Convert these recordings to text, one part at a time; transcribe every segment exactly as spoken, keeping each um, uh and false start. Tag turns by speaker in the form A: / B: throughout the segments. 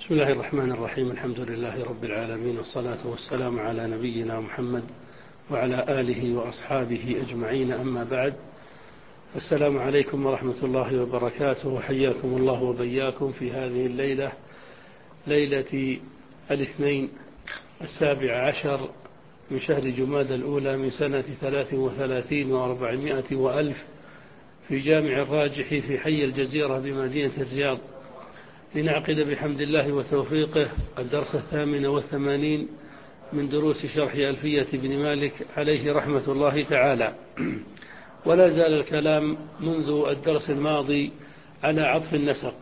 A: بسم الله الرحمن الرحيم. الحمد لله رب العالمين، والصلاة والسلام على نبينا محمد وعلى آله وأصحابه أجمعين، أما بعد. السلام عليكم ورحمة الله وبركاته، وحياكم الله وبياكم في هذه الليلة، ليلة الاثنين السابع عشر من شهر جمادى الأولى من سنة ثلاث وثلاثين وأربعمائة وألف في جامع الراجح في حي الجزيرة بمدينة الرياض، لنعقد بحمد الله وتوفيقه الدرس الثامن والثمانين من دروس شرح ألفية بن مالك عليه رحمة الله تعالى. ولا زال الكلام منذ الدرس الماضي على عطف النسق،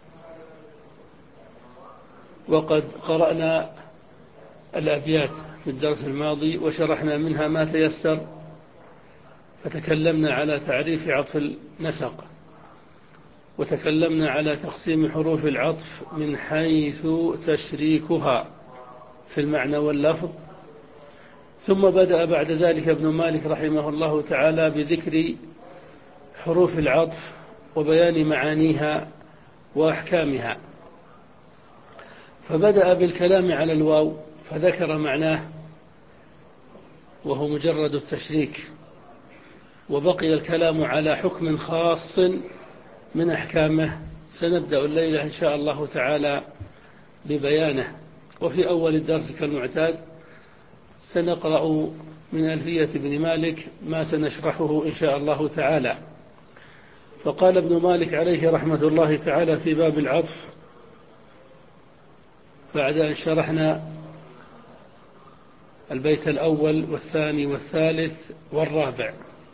A: وقد قرأنا الأبيات في الدرس الماضي وشرحنا منها ما تيسر، فتكلمنا على تعريف عطف النسق، وتكلمنا على تقسيم حروف العطف من حيث تشريكها في المعنى واللفظ. ثم بدأ بعد ذلك ابن مالك رحمه الله تعالى بذكر حروف العطف وبيان معانيها وأحكامها، فبدأ بالكلام على الواو فذكر معناه وهو مجرد التشريك، وبقي الكلام على حكم خاص من أحكامه سنبدأ الليلة إن شاء الله تعالى ببيانه. وفي أول الدرس كالمعتاد سنقرأ من ألفية بن مالك ما سنشرحه إن شاء الله تعالى. فقال ابن مالك عليه رحمة الله تعالى في باب العطف بعد أن شرحنا البيت الأول والثاني والثالث والرابع،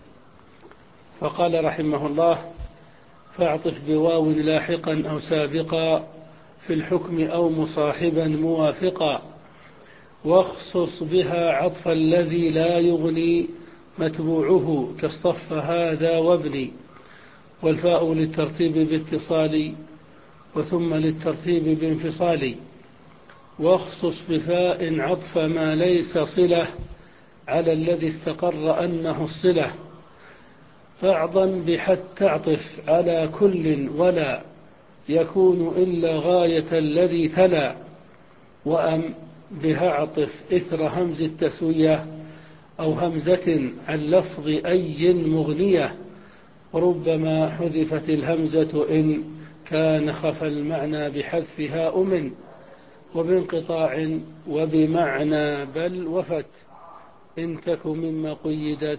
A: فقال رحمه الله: فاعطف بواو لاحقا أو سابقا في الحكم أو مصاحبا موافقا، واخصص بها عطف الذي لا يغني متبوعه كالصف هذا وابني، والفاء للترتيب باتصال وثم للترتيب بانفصال، واخصص بفاء عطف ما ليس صلة على الذي استقر أنه الصلة، فاعظا بحت تعطف على كل ولا يكون إلا غاية الذي تلا، وأم بها عطف إثر همز التسوية أو همزة عن لفظ أي مغنية، وربما حذفت الهمزة إن كان خفى المعنى بحذفها أمن، وبانقطاع وبمعنى بل وفت إن تك مما قيدت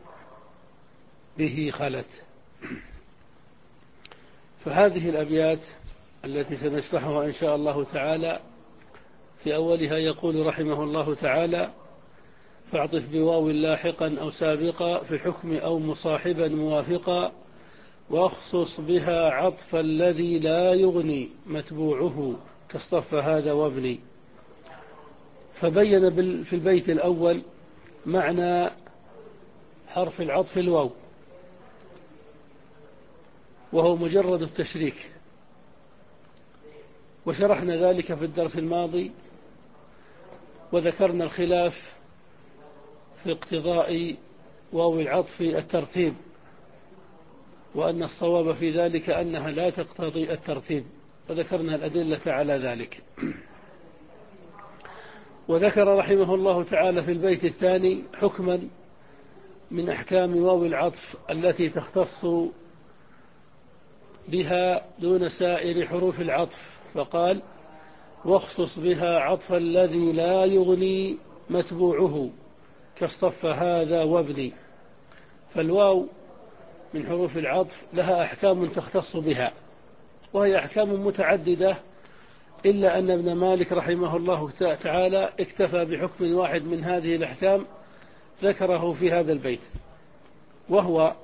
A: به خلت. فهذه الأبيات التي سنشرحها إن شاء الله تعالى في أولها يقول رحمه الله تعالى: فاعطف بواو لاحقا أو سابقا في الحكم أو مصاحبا موافقا، واخصص بها عطف الذي لا يغني متبوعه كالصف هذا وابني. فبين في البيت الأول معنى حرف العطف الواو، وهو مجرد التشريك، وشرحنا ذلك في الدرس الماضي، وذكرنا الخلاف في اقتضاء واو العطف الترتيب، وأن الصواب في ذلك أنها لا تقتضي الترتيب، وذكرنا الأدلة على ذلك. وذكر رحمه الله تعالى في البيت الثاني حكما من أحكام واو العطف التي تختص بها دون سائر حروف العطف، فقال: واخصص بها عطف الذي لا يغني متبوعه كالصف هذا وابني. فالواو من حروف العطف لها أحكام تختص بها، وهي أحكام متعددة، إلا أن ابن مالك رحمه الله تعالى اكتفى بحكم واحد من هذه الأحكام ذكره في هذا البيت، وهو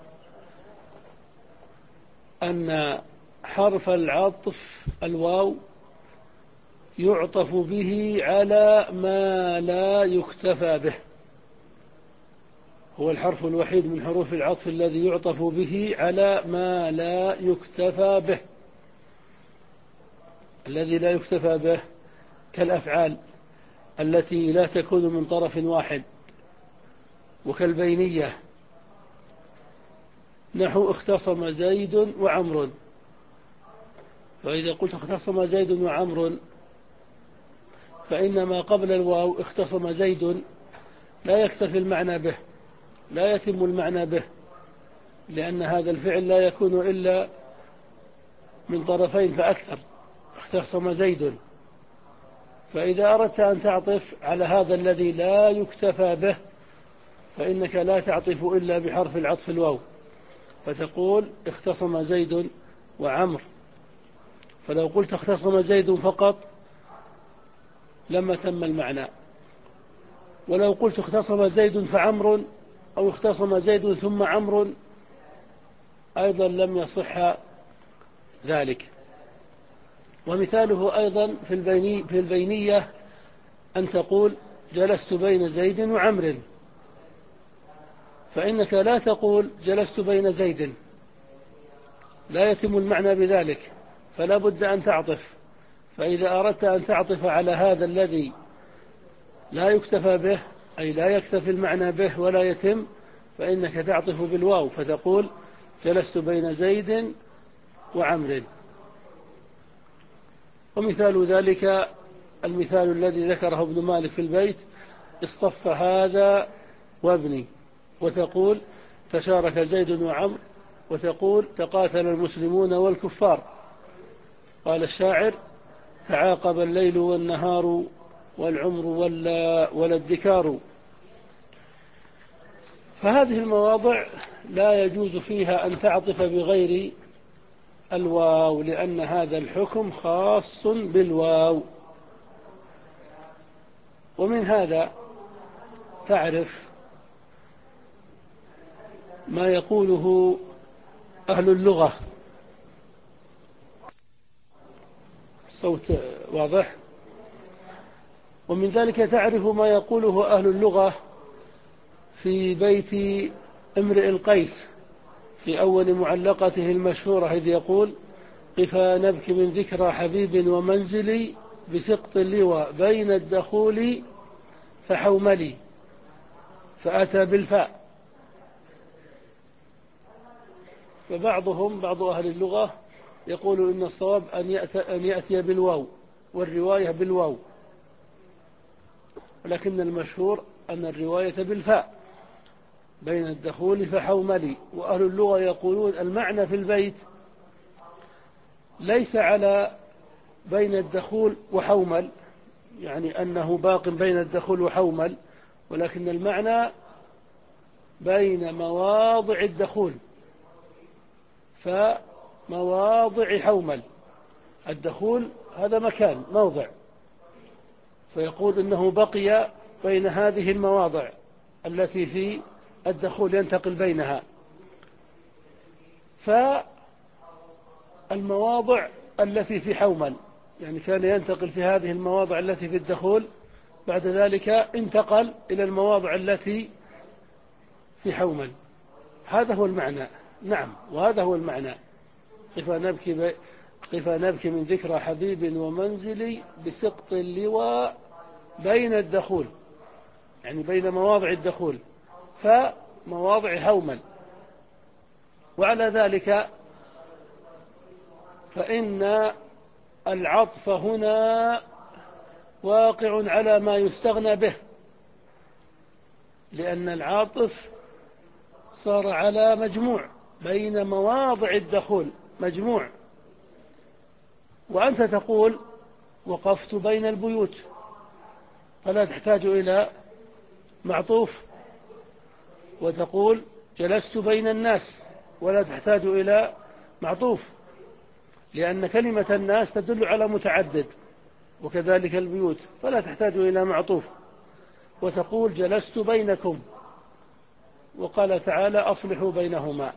A: أن حرف العطف الواو يعطف به على ما لا يكتفى به. هو الحرف الوحيد من حروف العطف الذي يعطف به على ما لا يكتفى به. الذي لا يكتفى به كالأفعال التي لا تكون من طرف واحد، وكالبينية نحو اختصم زيد وعمر. فإذا قلت اختصم زيد وعمر فإن ما قبل الواو اختصم زيد لا يكتفي المعنى به، لا يتم المعنى به، لأن هذا الفعل لا يكون إلا من طرفين فأكثر. اختصم زيد، فإذا أردت أن تعطف على هذا الذي لا يكتفى به فإنك لا تعطف إلا بحرف العطف الواو، فتقول اختصم زيد وعمر. فلو قلت اختصم زيد فقط لما تم المعنى، ولو قلت اختصم زيد فعمر أو اختصم زيد ثم عمر أيضا لم يصح ذلك. ومثاله أيضا في, البيني في البينية أن تقول جلست بين زيد وعمر، فإنك لا تقول جلست بين زيد، لا يتم المعنى بذلك، فلا بد أن تعطف. فإذا أردت أن تعطف على هذا الذي لا يكتفى به، أي لا يكتفي المعنى به ولا يتم، فإنك تعطف بالواو فتقول جلست بين زيد وعمر. ومثال ذلك المثال الذي ذكره ابن مالك في البيت اصطف هذا وابني، وتقول تشارك زيد وعمر، وتقول تقاتل المسلمون والكفار. قال الشاعر تعاقب الليل والنهار والعمر ولا, ولا الذكار. فهذه المواضع لا يجوز فيها أن تعطف بغير الواو، لأن هذا الحكم خاص بالواو. ومن هذا تعرف ما يقوله أهل اللغة. الصوت واضح؟ ومن ذلك تعرف ما يقوله أهل اللغة في بيت امرئ القيس في أول معلقته المشهورة، إذ يقول قفا نبكي من ذكرى حبيب ومنزلي بسقط اللوى بين الدخول فحوملي، فأتى بالفاء. فبعضهم بعض أهل اللغة يقول إن الصواب أن يأتي, أن يأتي بالواو، والرواية بالواو، ولكن المشهور أن الرواية بالفاء بين الدخول فحوملي. وأهل اللغة يقولون المعنى في البيت ليس على بين الدخول وحومل، يعني أنه باق بين الدخول وحومل، ولكن المعنى بين مواضع الدخول فمواضع حومل. الدخول هذا مكان موضع، فيقول إنه بقي بين هذه المواضع التي في الدخول ينتقل بينها. فالمواضع التي في حومل يعني كان ينتقل في هذه المواضع التي في الدخول، بعد ذلك انتقل إلى المواضع التي في حومل. هذا هو المعنى. نعم، وهذا هو المعنى. قفا نبكي, ب... قفا نبكي من ذكرى حبيب ومنزلي بسقط اللواء بين الدخول، يعني بين مواضع الدخول فمواضع حومل. وعلى ذلك فإن العطف هنا واقع على ما يستغنى به، لأن العاطف صار على مجموع بين مواضع الدخول مجموع. وأنت تقول وقفت بين البيوت فلا تحتاج إلى معطوف، وتقول جلست بين الناس ولا تحتاج إلى معطوف، لأن كلمة الناس تدل على متعدد، وكذلك البيوت فلا تحتاج إلى معطوف. وتقول جلست بينكم، وقال تعالى أصلحوا بينهما.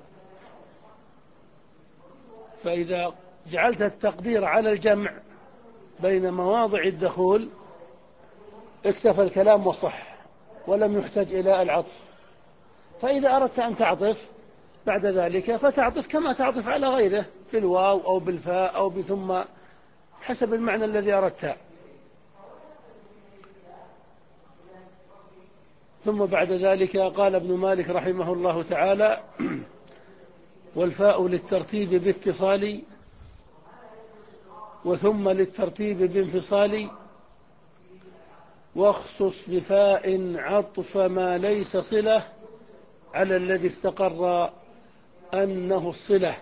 A: فإذا جعلت التقدير على الجمع بين مواضع الدخول اكتفى الكلام وصح ولم يحتاج إلى العطف. فإذا أردت أن تعطف بعد ذلك فتعطف كما تعطف على غيره بالواو أو بالفاء أو بثم حسب المعنى الذي أردت. ثم بعد ذلك قال ابن مالك رحمه الله تعالى والفاء للترتيب باتصال وثم للترتيب بانفصال واخصص بفاء عطف ما ليس صلة على الذي استقر أنه الصلة.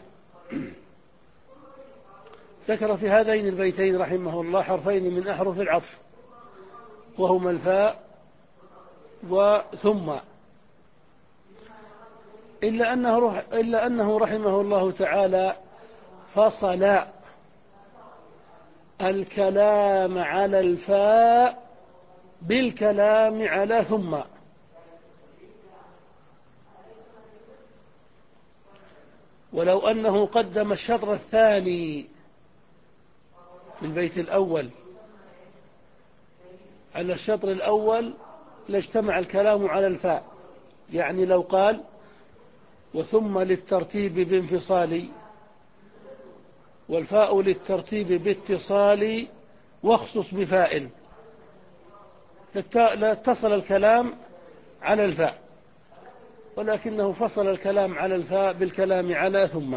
A: ذكر في هذين البيتين رحمه الله حرفين من أحرف العطف، وهما الفاء وثم، إلا أنه, إلا أنه رحمه الله تعالى فصل الكلام على الفاء بالكلام على ثم. ولو أنه قدم الشطر الثاني في البيت الأول على الشطر الأول لاجتمع الكلام على الفاء، يعني لو قال وثم للترتيب بانفصال والفاء للترتيب باتصال واخصص بفاء، لاتصل الكلام على الفاء، ولكنه فصل الكلام على الفاء بالكلام على ثم.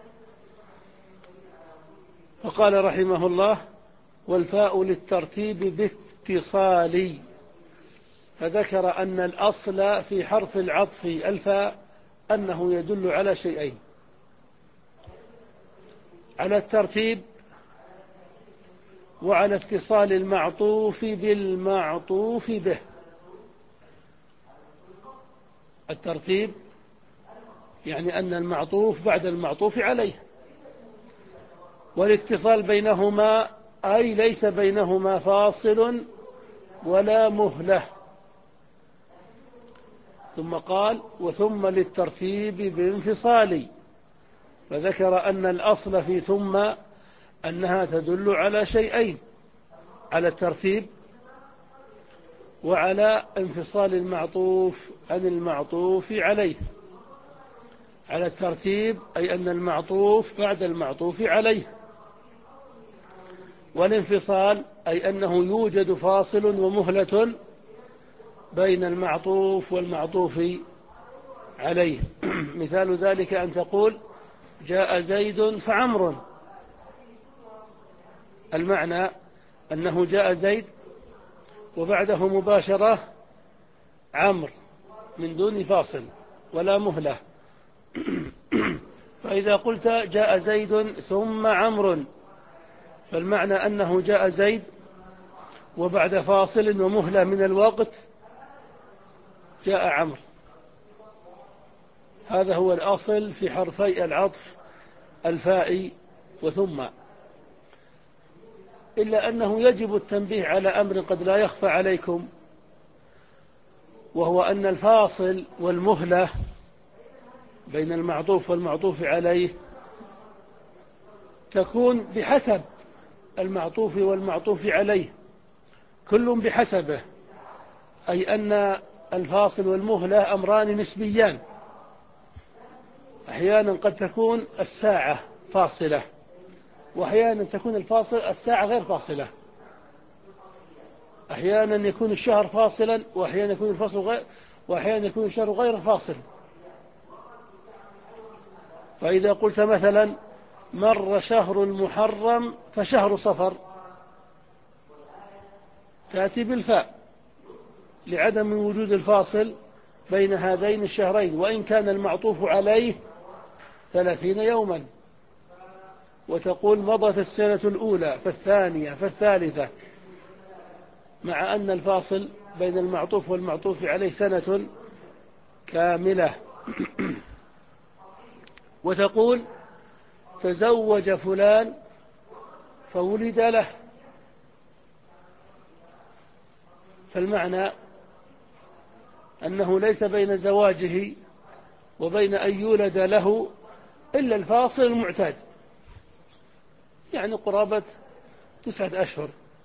A: فقال رحمه الله والفاء للترتيب باتصال، فذكر أن الأصل في حرف العطف الفاء أنه يدل على شيئين: على الترتيب وعلى اتصال المعطوف بالمعطوف به. الترتيب يعني أن المعطوف بعد المعطوف عليه، والاتصال بينهما أي ليس بينهما فاصل ولا مهلة. ثم قال وثم للترتيب بانفصال، فذكر أن الأصل في ثم أنها تدل على شيئين: على الترتيب وعلى انفصال المعطوف عن المعطوف عليه. على الترتيب أي أن المعطوف بعد المعطوف عليه، والانفصال أي أنه يوجد فاصل ومهلة بين المعطوف والمعطوف عليه. مثال ذلك أن تقول جاء زيد فعمر، المعنى أنه جاء زيد وبعده مباشرة عمرو من دون فاصل ولا مهلة. فإذا قلت جاء زيد ثم عمرو، فالمعنى أنه جاء زيد وبعد فاصل ومهلة من الوقت جاء عمرو. هذا هو الأصل في حرفي العطف الفاء وثم، إلا أنه يجب التنبيه على أمر قد لا يخفى عليكم، وهو أن الفاصل والمهلة بين المعطوف والمعطوف عليه تكون بحسب المعطوف والمعطوف عليه، كل بحسبه، أي أن الفاصل والمهلة أمران نسبيان. أحيانا قد تكون الساعة فاصلة، وأحيانا تكون الفاصل الساعة غير فاصلة. أحيانا يكون الشهر فاصلا، وأحيانا يكون الفصل غير، وأحيانا يكون الشهر غير فاصل. فإذا قلت مثلا مر شهر المحرم فشهر صفر، تأتي بالفاء لعدم وجود الفاصل بين هذين الشهرين، وإن كان المعطوف عليه ثلاثين يوما، وتقول مضت السنة الأولى فالثانية فالثالثة، مع أن الفاصل بين المعطوف والمعطوف عليه سنة كاملة. وتقول تزوج فلان فولد له، فالمعنى أنه ليس بين زواجه وبين أن يولد له إلا الفاصل المعتاد، يعني قرابة تسعة أشهر.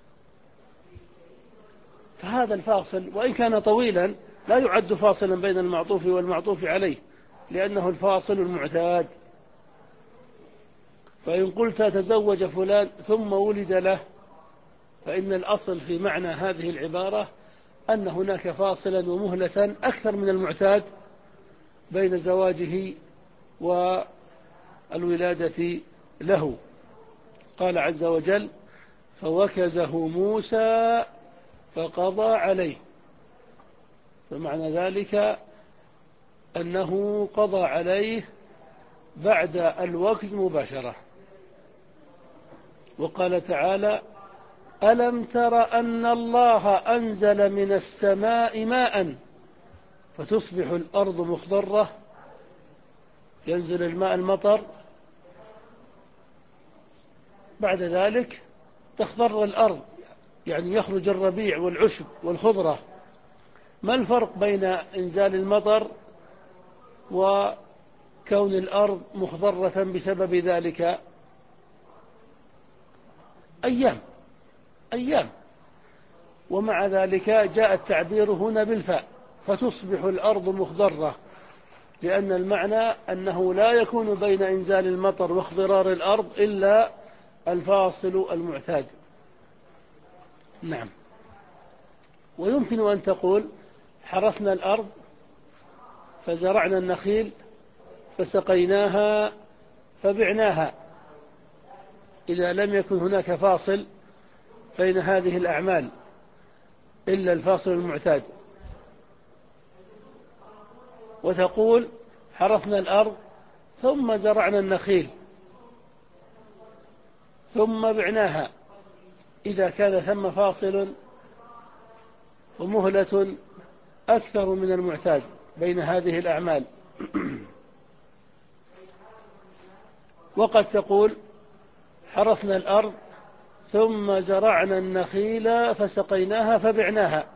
A: فهذا الفاصل وإن كان طويلا لا يعد فاصلا بين المعطوف والمعطوف عليه، لأنه الفاصل المعتاد. فإن قلت تزوج فلان ثم ولد له، فإن الأصل في معنى هذه العبارة أن هناك فاصلا ومهلة أكثر من المعتاد بين زواجه والولادة له. قال عز وجل فوكزه موسى فقضى عليه، فمعنى ذلك أنه قضى عليه بعد الوكز مباشرة. وقال تعالى: ألم تر أن الله أنزل من السماء ماء فتصبح الأرض مخضرة. ينزل الماء المطر، بعد ذلك تخضر الأرض، يعني يخرج الربيع والعشب والخضرة. ما الفرق بين إنزال المطر وكون الأرض مخضرة بسبب ذلك؟ أيام أيام. ومع ذلك جاء التعبير هنا بالفاء، فتصبح الأرض مخضرة، لأن المعنى أنه لا يكون بين إنزال المطر واخضرار الأرض إلا الفاصل المعتاد. نعم. ويمكن أن تقول: حرثنا الأرض فزرعنا النخيل فسقيناها فبعناها، إذا لم يكن هناك فاصل بين هذه الأعمال إلا الفاصل المعتاد. وتقول: حرثنا الأرض ثم زرعنا النخيل ثم بعناها، إذا كان ثم فاصل ومهلة أكثر من المعتاد بين هذه الأعمال. وقد تقول: حرثنا الأرض ثم زرعنا النخيل فسقيناها فبعناها،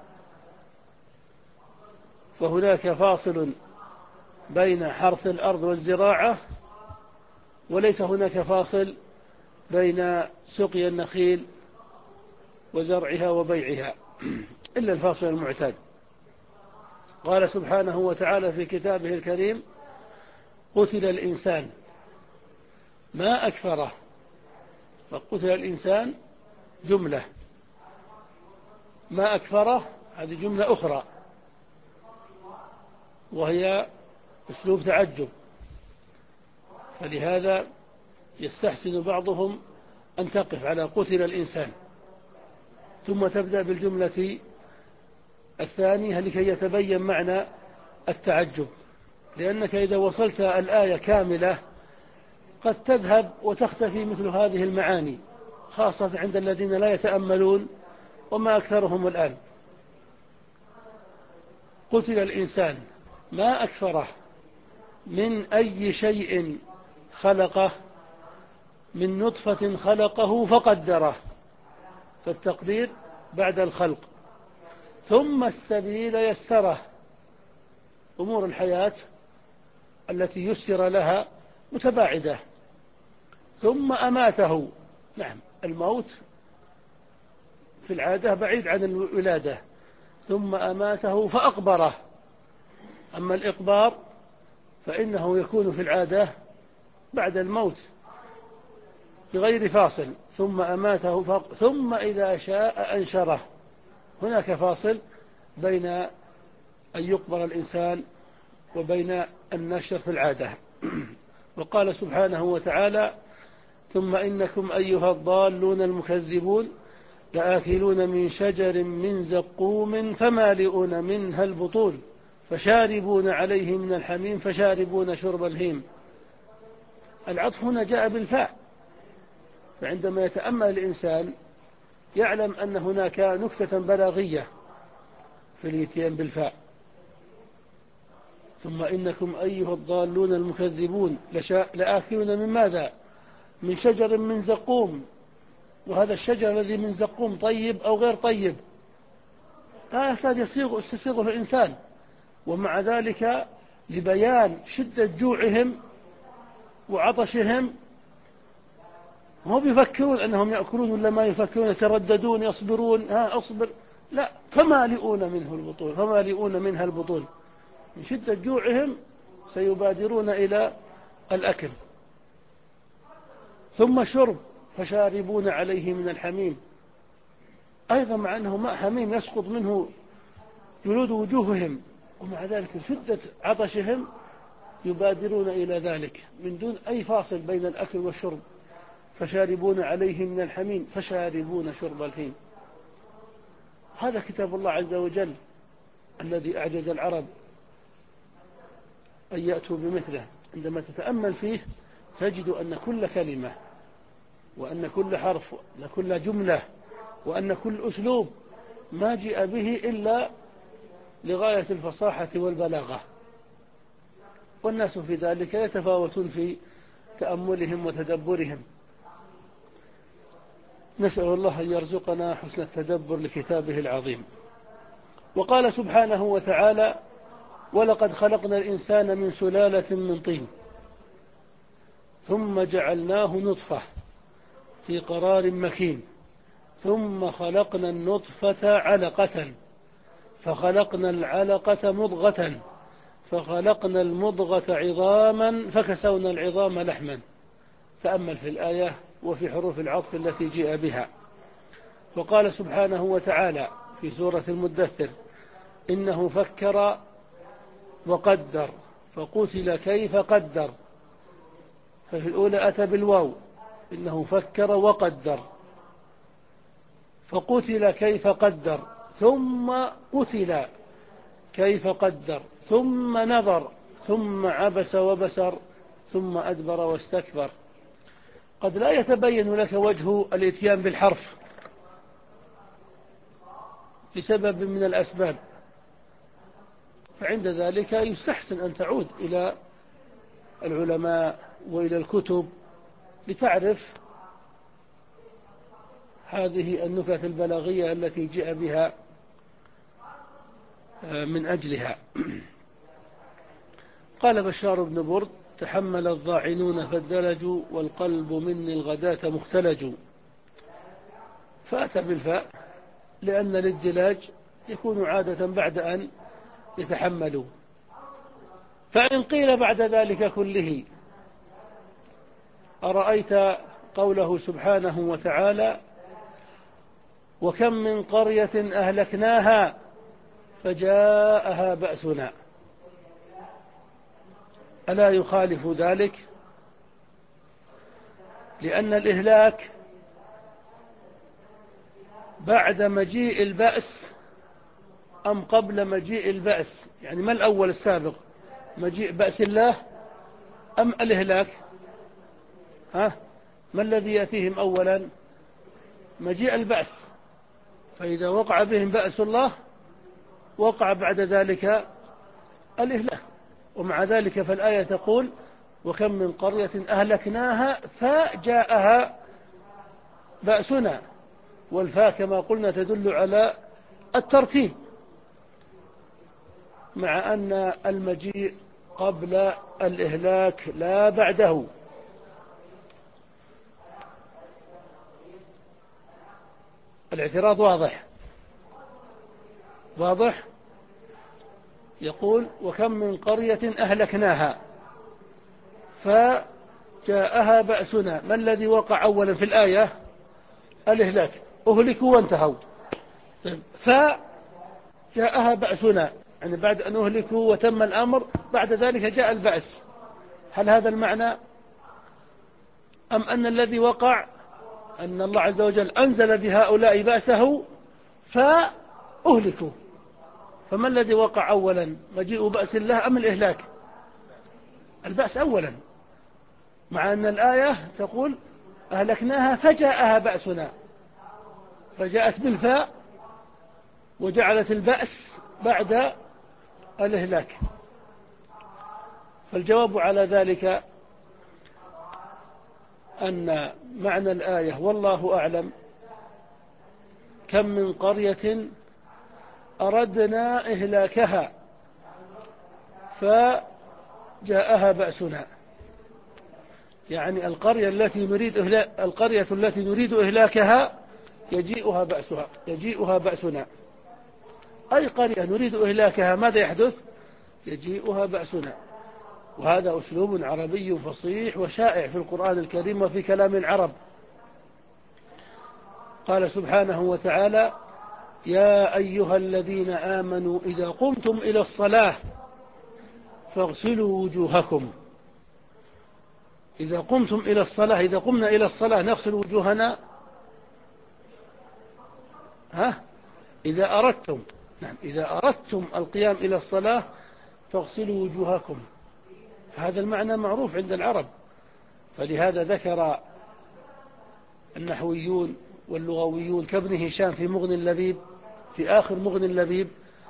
A: فهناك فاصل بين حرث الأرض والزراعة، وليس هناك فاصل بين سقي النخيل وزرعها وبيعها إلا الفاصل المعتاد. قال سبحانه وتعالى في كتابه الكريم: قتل الإنسان ما أكفره. فقتل الإنسان جملة، ما أكفره هذه جملة أخرى، وهي أسلوب تعجب، فلهذا يستحسن بعضهم أن تقف على قتل الإنسان ثم تبدأ بالجملة الثانية لكي يتبين معنى التعجب، لأنك إذا وصلت الآية كاملة قد تذهب وتختفي مثل هذه المعاني، خاصة عند الذين لا يتأملون، وما أكثرهم الآن. قتل الإنسان ما أكفره من أي شيء خلقه، من نطفة خلقه فقدره، فالتقدير بعد الخلق. ثم السبيل يسره، أمور الحياة التي يسر لها متباعدة. ثم أماته، نعم الموت في العادة بعيد عن الولادة. ثم أماته فأقبره، أما الإقبار فإنه يكون في العادة بعد الموت بغير فاصل. ثم أماته فأقبره ثم إذا شاء أنشره، هناك فاصل بين أن يقبر الإنسان وبين النشر في العادة. وقال سبحانه وتعالى: ثم إنكم أيها الضالون المكذبون لآكلون من شجر من زقوم فمالئون منها البطون فشاربون عليه من الحميم فشاربون شرب الهيم. العطف هنا جاء بالفاء، فعندما يتأمل الإنسان يعلم أن هناك نكتة بلاغية في الاتيان بالفاء. ثم إنكم أيها الضالون المكذبون لآكلون من ماذا؟ من شجر من زقوم. وهذا الشجر الذي من زقوم طيب أو غير طيب لا يكاد يستسيغه الإنسان، ومع ذلك لبيان شدة جوعهم وعطشهم هم يفكرون أنهم يأكلون ولا ما يفكرون، يترددون يصبرون، ها أصبر، لا، فمالئون منه البطون فمالئون منها البطون، من شدة جوعهم سيبادرون إلى الأكل. ثم شرب فشاربون عليه من الحميم، أيضا مع أنه ماء حميم يسقط منه جلود وجوههم، ومع ذلك شدة عطشهم يبادرون إلى ذلك من دون أي فاصل بين الأكل والشرب. فشاربون عليه من الحميم فشاربون شرب الهيم. هذا كتاب الله عز وجل الذي أعجز العرب أن يأتوا بمثله. عندما تتأمل فيه تجد أن كل كلمة وأن كل حرف وأن كل جملة وأن كل أسلوب ما جاء به إلا لغاية الفصاحة والبلاغة، والناس في ذلك يتفاوتون في تأملهم وتدبرهم. نسأل الله أن يرزقنا حسن التدبر لكتابه العظيم. وقال سبحانه وتعالى: ولقد خلقنا الإنسان من سلالة من طين ثم جعلناه نطفة في قرار مكين ثم خلقنا النطفة علقة فخلقنا العلقة مضغة فخلقنا المضغة عظاما فكسونا العظام لحما. تأمل في الآية وفي حروف العطف التي جاء بها. وقال سبحانه وتعالى في سورة المدثر: إنه فكر وقدر فقتل كيف قدر. ففي الأولى أتى بالواو، إنه فكر وقدر، فقتل كيف قدر، ثم قتل كيف قدر، ثم نظر، ثم عبس وبسر، ثم أدبر واستكبر. قد لا يتبين لك وجه الإتيان بالحرف لسبب من الأسباب، فعند ذلك يستحسن أن تعود إلى العلماء وإلى الكتب لتعرف هذه النكت البلاغية التي جاء بها من أجلها. قال بشار بن برد: تحمل الضاعنون فالدلج والقلب مني الغداة مختلج. فأتى بالفاء لأن الادلاج يكون عادة بعد أن يتحملوا. فإن قيل بعد ذلك كله: أرأيت قوله سبحانه وتعالى: وكم من قرية أهلكناها فجاءها بأسنا، ألا يخالف ذلك؟ لأن الإهلاك بعد مجيء البأس أم قبل مجيء البأس؟ يعني ما الأول السابق، مجيء بأس الله أم الإهلاك؟ ها؟ ما الذي يأتيهم أولا؟ مجيء البأس. فإذا وقع بهم بأس الله وقع بعد ذلك الإهلاك. ومع ذلك فالآية تقول: وكم من قرية أهلكناها فجاءها بأسنا. والفاء كما قلنا تدل على الترتيب، مع أن المجيء قبل الإهلاك لا بعده. الاعتراض واضح واضح يقول: وكم من قرية أهلكناها فجاءها بأسنا. ما الذي وقع أولا في الآية؟ الإهلاك، أهلكوا وانتهوا. فجاءها بأسنا يعني بعد أن أهلكوا وتم الأمر بعد ذلك جاء البأس. هل هذا المعنى؟ أم أن الذي وقع أن الله عز وجل أنزل بهؤلاء بأسه فأهلكوا؟ فما الذي وقع أولا، مجيء بأس الله أم الإهلاك؟ البأس أولا، مع أن الآية تقول أهلكناها فجاءها بأسنا، فجاءت بالفاء وجعلت البأس بعد الإهلاك. فالجواب على ذلك أن معنى الآية والله أعلم: كم من قرية أردنا إهلاكها فجاءها بأسنا، يعني القرية التي نريد إهلاك القرية التي نريد إهلاكها يجيئها بأسها يجيئها بأسنا. أي قرية نريد إهلاكها ماذا يحدث؟ يجيئها بأسنا. وهذا أسلوب عربي فصيح وشائع في القرآن الكريم وفي كلام العرب. قال سبحانه وتعالى: يا أيها الذين آمنوا إذا قمتم إلى الصلاة فاغسلوا وجوهكم. إذا قمتم إلى الصلاة، إذا قمنا إلى الصلاة نغسل وجوهنا؟ ها؟ إذا أردتم نعم إذا أردتم القيام إلى الصلاة فاغسلوا وجوهكم. فهذا المعنى معروف عند العرب، فلهذا ذكر النحويون واللغويون كابن هشام في مغني اللبيب، في آخر مغني اللبيب،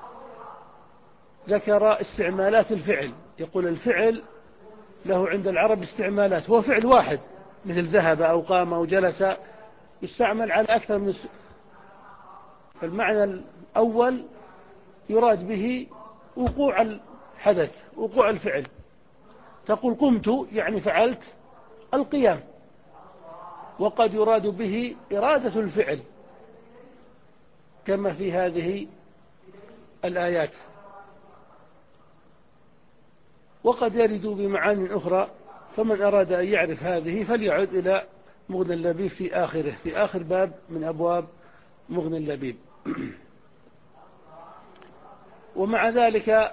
A: ذكر استعمالات الفعل. يقول الفعل له عند العرب استعمالات، هو فعل واحد مثل ذهب أو قام أو جلس، يستعمل على أكثر من س... فالمعنى الأول يراد به وقوع الحدث، وقوع الفعل. تقول قمت يعني فعلت القيام، وقد يراد به إرادة الفعل كما في هذه الآيات، وقد يرد بمعان أخرى. فمن أراد أن يعرف هذه فليعد إلى مغني اللبيب في آخره، في آخر باب من أبواب مغني اللبيب. ومع ذلك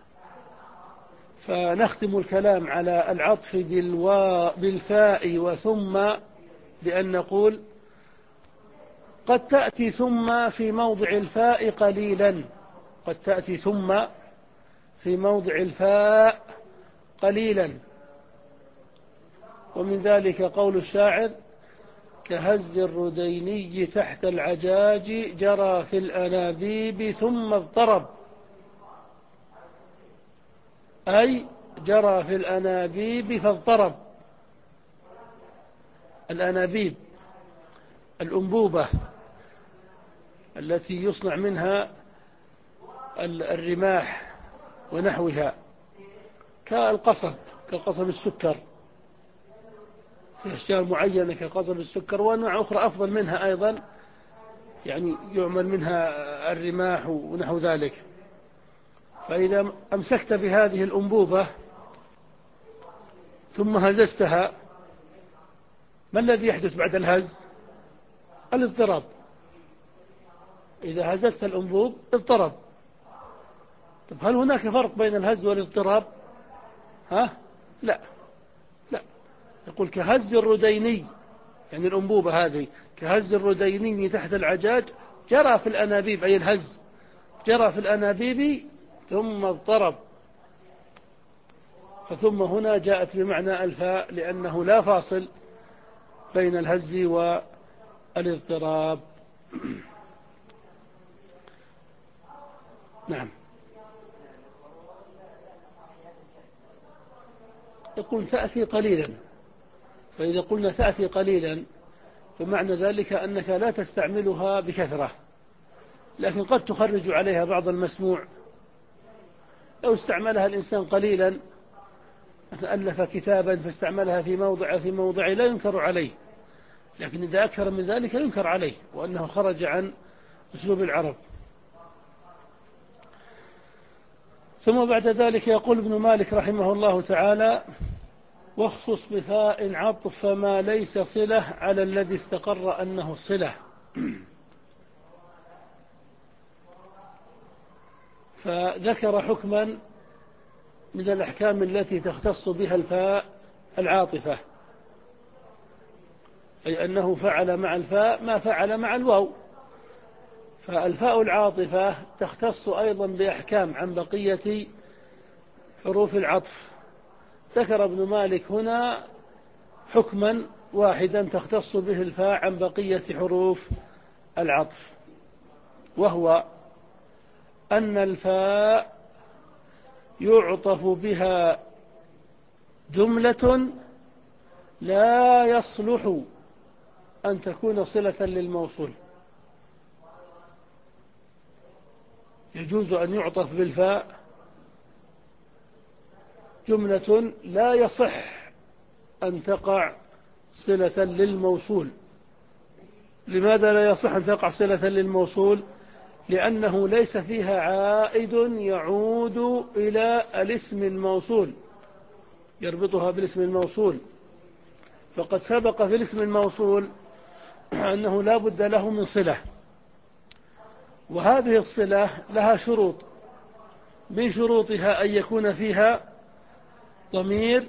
A: فنختم الكلام على العطف بالوا بالفاء وثم بأن نقول قد تأتي ثم في موضع الفاء قليلا، قد تأتي ثم في موضع الفاء قليلا. ومن ذلك قول الشاعر: كهز الرديني تحت العجاج جرى في الأنابيب ثم اضطرب، أي جرى في الأنابيب فاضطرب. الأنابيب الأنبوبة التي يصنع منها الرماح ونحوها، كالقصب، كالقصب السكر، في أشجار معينة كقصب السكر، وأنواع أخرى أفضل منها أيضا، يعني يعمل منها الرماح ونحو ذلك. فإذا أمسكت بهذه الأنبوبة ثم هززتها، ما الذي يحدث بعد الهز؟ الاضطراب. إذا هززت الأنبوب اضطرب. طب هل هناك فرق بين الهز والاضطراب؟ ها؟ لا لا. يقول كهز الرديني، يعني الأنبوبة هذه كهز الرديني تحت العجاج جرى في الأنابيب، أي الهز جرى في الأنابيب ثم اضطرب. فثم هنا جاءت بمعنى الفاء، لأنه لا فاصل بين الهز والاضطراب. نعم. يقول تأتي قليلا، فإذا قلنا تأتي قليلا فمعنى ذلك أنك لا تستعملها بكثرة، لكن قد تخرج عليها بعض المسموع. لو استعملها الإنسان قليلا، ألف كتابا فاستعملها في موضع في موضع لا ينكر عليه، لكن إذا أكثر من ذلك ينكر عليه، وأنه خرج عن أسلوب العرب. ثم بعد ذلك يقول ابن مالك رحمه الله تعالى: واخصص بفاء عطف ما ليس صلة على الذي استقر أنه صلة. فذكر حكما من الأحكام التي تختص بها الفاء العاطفة، أي أنه فعل مع الفاء ما فعل مع الواو. فالفاء العاطفة تختص أيضا بأحكام عن بقية حروف العطف. ذكر ابن مالك هنا حكما واحدا تختص به الفاء عن بقية حروف العطف، وهو أن الفاء يعطف بها جملة لا يصلح أن تكون صلة للموصول. يجوز أن يعطف بالفاء جملة لا يصح أن تقع صلة للموصول. لماذا لا يصح أن تقع صلة للموصول؟ لأنه ليس فيها عائد يعود إلى الاسم الموصول يربطها بالاسم الموصول. فقد سبق في الاسم الموصول أنه لا بد له من صلة، وهذه الصلة لها شروط. من شروطها أن يكون فيها ضمير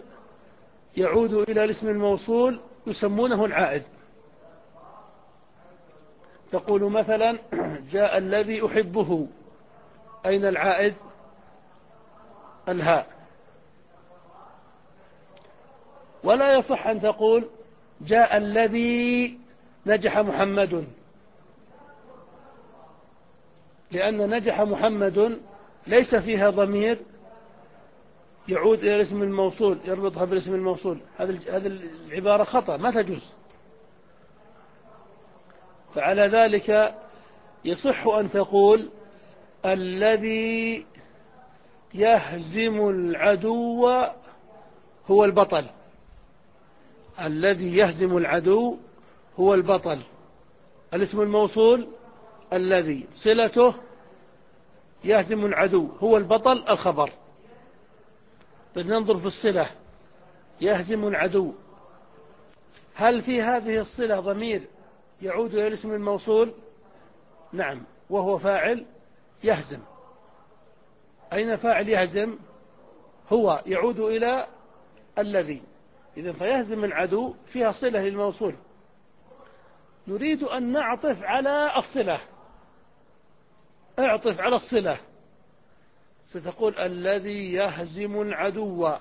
A: يعود إلى الاسم الموصول يسمونه العائد، تقول مثلا جاء الذي أحبه، أين العائد؟ الهاء. ولا يصح أن تقول جاء الذي نجح محمد، لأن نجح محمد ليس فيها ضمير يعود إلى الاسم الموصول يربطها بالاسم الموصول. هذه العبارة خطأ ما تجوز. فعلى ذلك يصح أن تقول الذي يهزم العدو هو البطل. الذي يهزم العدو هو البطل. الاسم الموصول الذي، صلته يهزم العدو هو البطل الخبر. طيب ننظر في الصلة يهزم العدو، هل في هذه الصلة ضمير يعود إلى الاسم الموصول؟ نعم، وهو فاعل يهزم. أين فاعل يهزم؟ هو، يعود إلى الذي. إذن فيهزم العدو فيها صلة للموصول. نريد أن نعطف على الصلة، اعطف على الصلة، ستقول الذي يهزم العدو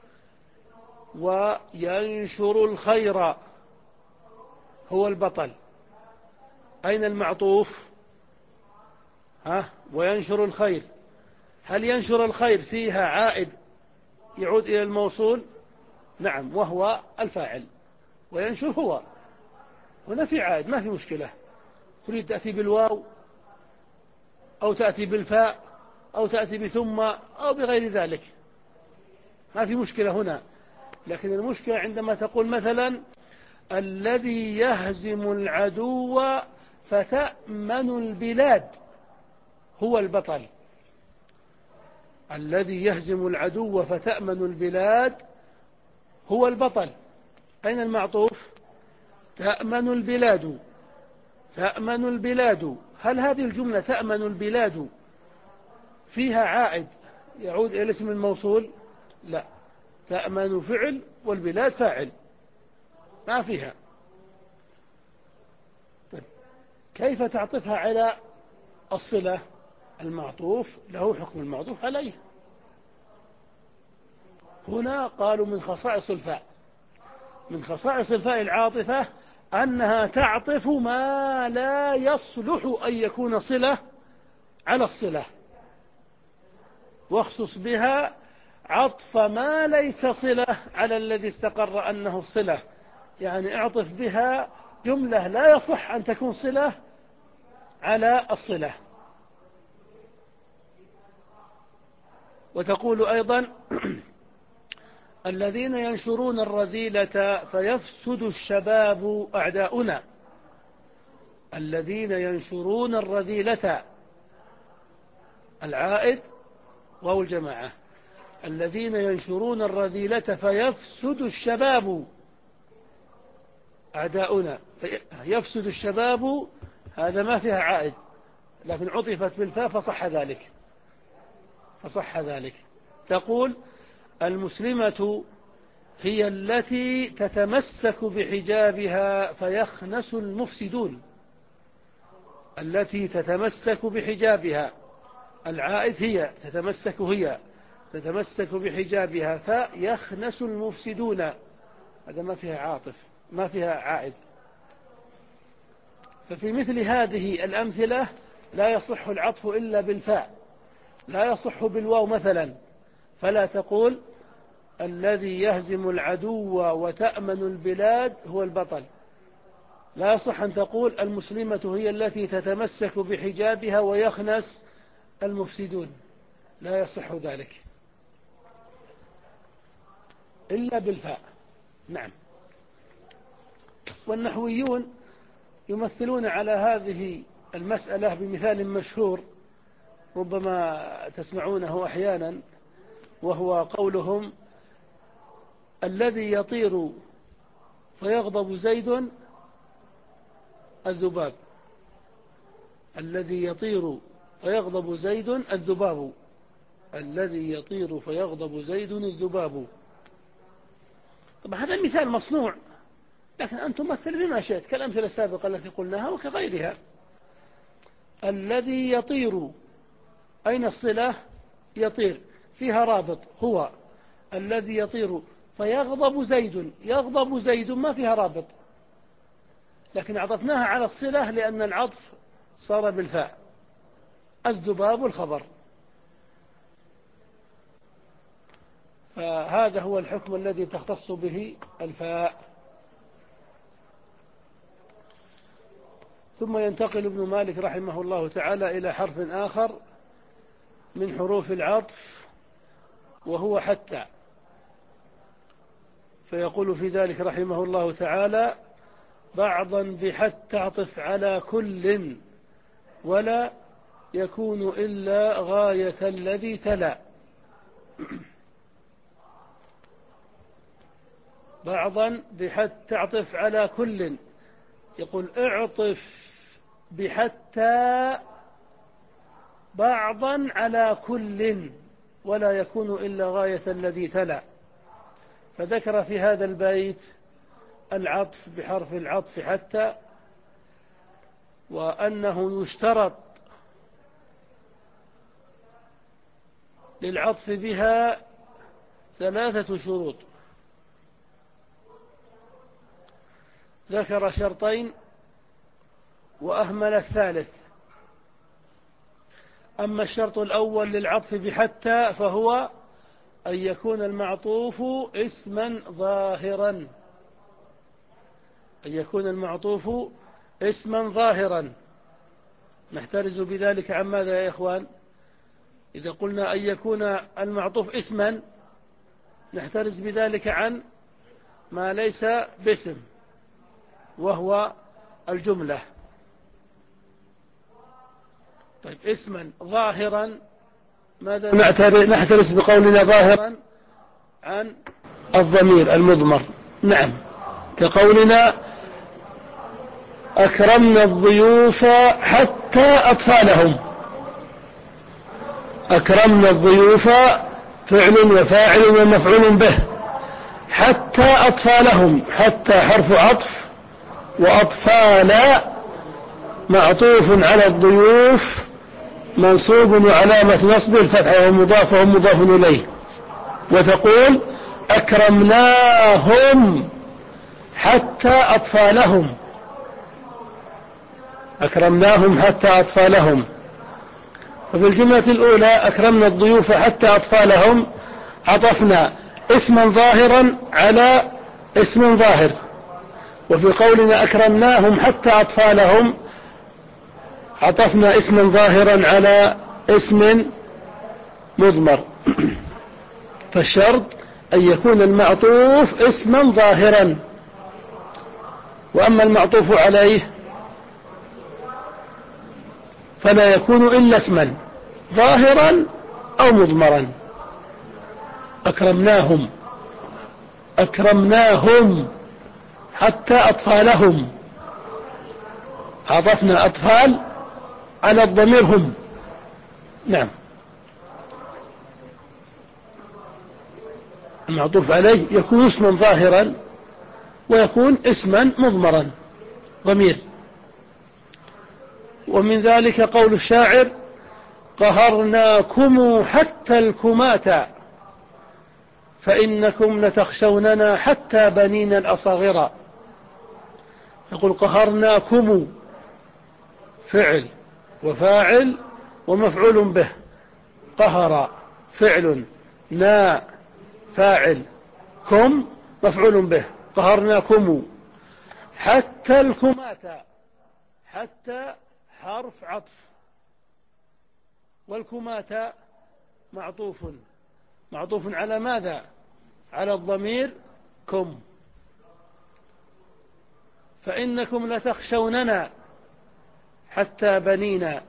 A: وينشر الخير هو البطل. أين المعطوف؟ ها، وينشر الخير. هل ينشر الخير فيها عائد يعود إلى الموصول؟ نعم، وهو الفاعل، وينشر هو. هنا في عائد ما في مشكلة. تريد تأتي بالواو أو تأتي بالفاء أو تأتي بثم أو بغير ذلك، ما في مشكلة هنا. لكن المشكلة عندما تقول مثلا الذي يهزم العدو فتأمن البلاد هو البطل. الذي يهزم العدو فتأمن البلاد هو البطل. أين المعطوف؟ تأمن البلاد. تأمن البلاد، هل هذه الجملة تأمن البلاد فيها عائد يعود إلى اسم الموصول؟ لا، تأمن فعل والبلاد فاعل، ما فيها. طيب كيف تعطفها على الصلة؟ المعطوف له حكم المعطوف عليه. هنا قالوا من خصائص الفاء، من خصائص الفاء العاطفة أنها تعطف ما لا يصلح أن يكون صلة على الصلة، واخصص بها عطف ما ليس صلة على الذي استقر أنه الصلة. يعني اعطف بها جملة لا يصح أن تكون صلة على الصلة. وتقول أيضا الذين ينشرون الرذيلة فيفسد الشباب أعداؤنا. الذين ينشرون الرذيلة، العائد واو الجماعة. الذين ينشرون الرذيلة فيفسد الشباب أعداؤنا. يفسد الشباب هذا ما فيها عائد، لكن عطفت بالفاء فصح ذلك، فصح ذلك. تقول المسلمة هي التي تتمسك بحجابها فيخنس المفسدون. التي تتمسك بحجابها، العائد هي، تتمسك هي، تتمسك بحجابها فيخنس المفسدون، هذا ما فيها عاطف، ما فيها عائد. ففي مثل هذه الأمثلة لا يصح العطف إلا بالفاء، لا يصح بالواو مثلا. فلا تقول الذي يهزم العدو وتأمن البلاد هو البطل. لا يصح أن تقول المسلمة هي التي تتمسك بحجابها ويخنس المفسدون، لا يصح ذلك إلا بالفاء. نعم. والنحويون يمثلون على هذه المسألة بمثال مشهور ربما تسمعونه أحيانا، وهو قولهم الذي يطير فيغضب زيد الذباب. الذي يطير فيغضب زيد الذباب. الذي يطير فيغضب زيد الذباب. طبعا هذا مثال مصنوع، لكن أن تمثل بما شئت كالأمثلة السابقة التي قلناها وكغيرها. الذي يطير، أين الصلة؟ يطير، فيها رابط، هو الذي يطير. فيغضب زيد، يغضب زيد ما فيها رابط، لكن عطفناها على الصلة لأن العطف صار بالفاء. الذباب الخبر. فهذا هو الحكم الذي تختص به الفاء. ثم ينتقل ابن مالك رحمه الله تعالى إلى حرف آخر من حروف العطف وهو حتى، فيقول في ذلك رحمه الله تعالى: بعضا بحتى اعطف على كل ولا يكون إلا غاية الذي تلا. بعضا بحتى اعطف على كل، يقول اعطف بحتى بعضا على كل ولا يكون إلا غاية الذي تلا. فذكر في هذا البيت العطف بحرف العطف حتى، وأنه يشترط للعطف بها ثلاثة شروط. ذكر شرطين وأهمل الثالث. أما الشرط الأول للعطف بحتى فهو أن يكون المعطوف اسما ظاهرا، أن يكون المعطوف اسما ظاهرا. نحترز بذلك عن ماذا يا إخوان؟ إذا قلنا أن يكون المعطوف اسما نحترز بذلك عن ما ليس باسم وهو الجملة. طيب اسما ظاهرا، ماذا نحترز بقولنا ظاهرا؟ عن الضمير المضمر. نعم، كقولنا أكرمنا الضيوف حتى أطفالهم. أكرمنا الضيوف فعل وفاعل ومفعول به، حتى أطفالهم، حتى حرف عطف، وأطفال معطوف على الضيوف منصوب وعلامة نصبه الفتحة وهو مضاف وهم مضاف إليه. وتقول أكرمناهم حتى أطفالهم، أكرمناهم حتى أطفالهم. وفي الجملة الأولى أكرمنا الضيوف حتى أطفالهم عطفنا اسما ظاهرا على اسم ظاهر، وفي قولنا أكرمناهم حتى أطفالهم عطفنا اسما ظاهرا على اسم مضمر. فالشرط أن يكون المعطوف اسما ظاهرا، وأما المعطوف عليه فلا يكون إلا اسما ظاهرا أو مضمرا. أكرمناهم، أكرمناهم حتى أطفالهم، عطفنا أطفال على الضمير هم. نعم، المعطوف عليه يكون اسما ظاهرا ويكون اسما مضمرا ضمير. ومن ذلك قول الشاعر: قهرناكم حتى الكماة فإنكم لتخشوننا حتى بنين الأصاغر. يقول قهرناكم فعل وفاعل ومفعول به، قهر فعل، نا فاعل، كم مفعول به، قهرناكم حتى الكماة. حتى حرف عطف، والكماة معطوف، معطوف على ماذا؟ على الضمير كم. فإنكم لتخشوننا حتى بنينا،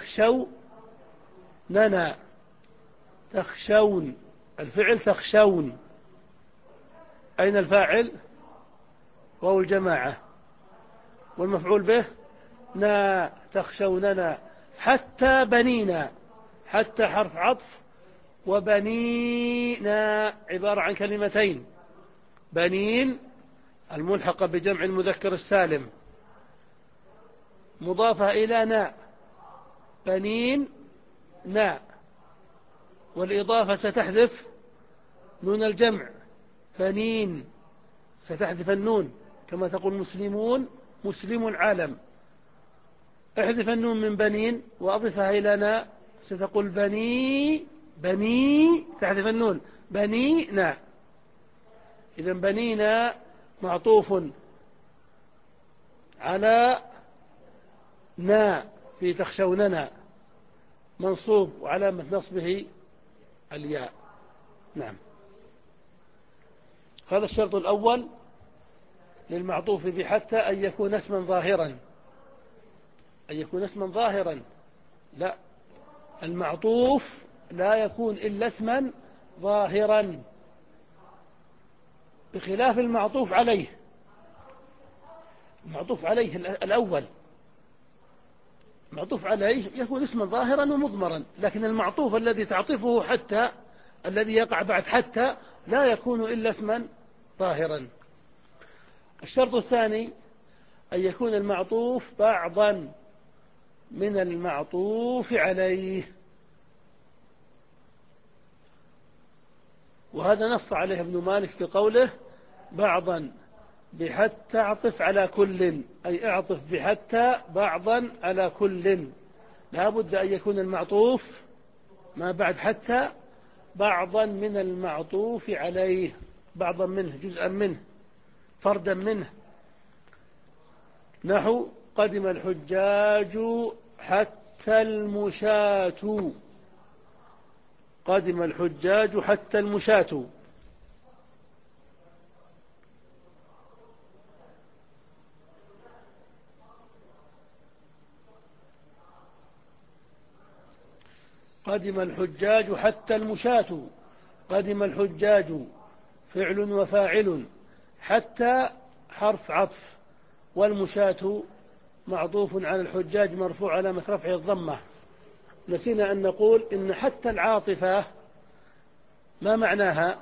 A: تخشوننا، تخشون الفعل تخشون، أين الفاعل؟ وهو الجماعة، والمفعول به نا، تخشوننا حتى بنينا. حتى حرف عطف، وبنينا عبارة عن كلمتين: بنين الملحقة بجمع المذكر السالم مضافة إلى نا، بنين نا، والإضافة ستحذف نون الجمع بنين، ستحذف النون كما تقول مسلمون مسلم عالم. احذف النون من بنين وأضفها إلى نا، ستقول بني بني، تحذف النون بنينا. إذا بنينا معطوف على نا في تخشوننا، منصوب وعلامة نصبه الياء. نعم، هذا الشرط الأول للمعطوف بحتى أن يكون اسما ظاهرا. أن يكون اسما ظاهرا، لا، المعطوف لا يكون إلا اسما ظاهرا، بخلاف المعطوف عليه. المعطوف عليه الأول، المعطوف عليه يكون اسما ظاهرا ومضمرا، لكن المعطوف الذي تعطفه حتى، الذي يقع بعد حتى، لا يكون إلا اسما ظاهرا. الشرط الثاني أن يكون المعطوف بعضا من المعطوف عليه، وهذا نص عليه ابن مالك في قوله بعضا بحتى اعطف على كل، أي اعطف بحتى بعضا على كل. لا بد أن يكون المعطوف ما بعد حتى بعضا من المعطوف عليه، بعضا منه، جزءا منه، فردا منه. نحو قدم الحجاج حتى المشاة، قدم الحجاج حتى المشاة. قدم الحجاج حتى المشاة، قدم الحجاج فعل وفاعل، حتى حرف عطف، والمشاة معطوف على الحجاج مرفوع علامة رفعه الضمة. نسينا أن نقول إن حتى العاطفة ما معناها؟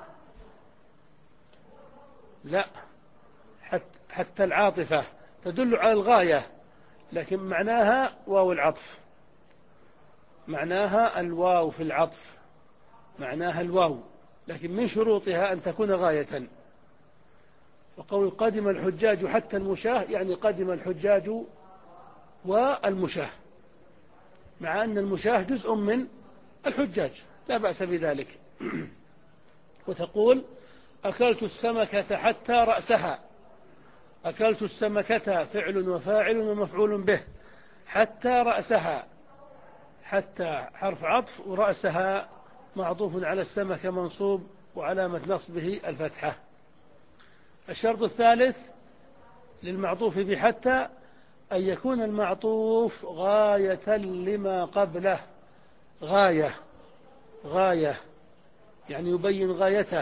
A: لا، حتى, حتى العاطفة تدل على الغاية، لكن معناها واو العطف، معناها الواو في العطف، معناها الواو، لكن من شروطها أن تكون غاية. وقول قدم الحجاج حتى المشاة يعني قدم الحجاج والمشاة، مع أن المشاة جزء من الحجاج لا بأس بذلك. وتقول أكلت السمكة حتى رأسها، أكلت السمكة فعل وفاعل ومفعول به، حتى رأسها، حتى حرف عطف، ورأسها معطوف على السمكة منصوب وعلامة نصبه الفتحة. الشرط الثالث للمعطوف بحتى أن يكون المعطوف غاية لما قبله، غاية، غاية يعني يبين غايته.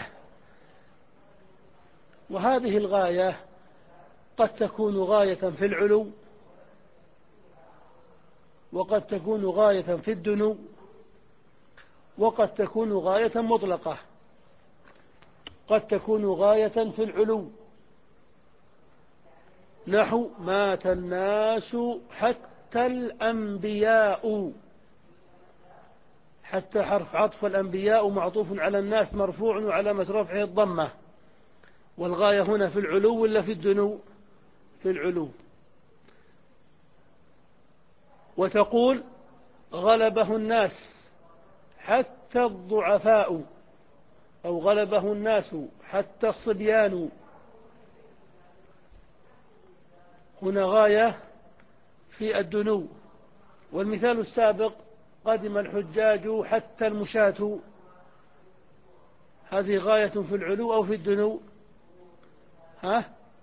A: وهذه الغاية قد تكون غاية في العلو، وقد تكون غاية في الدنو، وقد تكون غاية مطلقة. قد تكون غاية في العلو، نحو مات الناس حتى الأنبياء، حتى حرف عطف، الأنبياء معطوف على الناس مرفوع وعلامة رفعه الضمة. والغاية هنا في العلو ولا في الدنو؟ في العلو. وتقول غلبه الناس حتى الضعفاء، أو غلبه الناس حتى الصبيان، هنا غاية في الدنو. والمثال السابق قدم الحجاج حتى المشاة، هذه غاية في العلو أو في الدنو؟ ها؟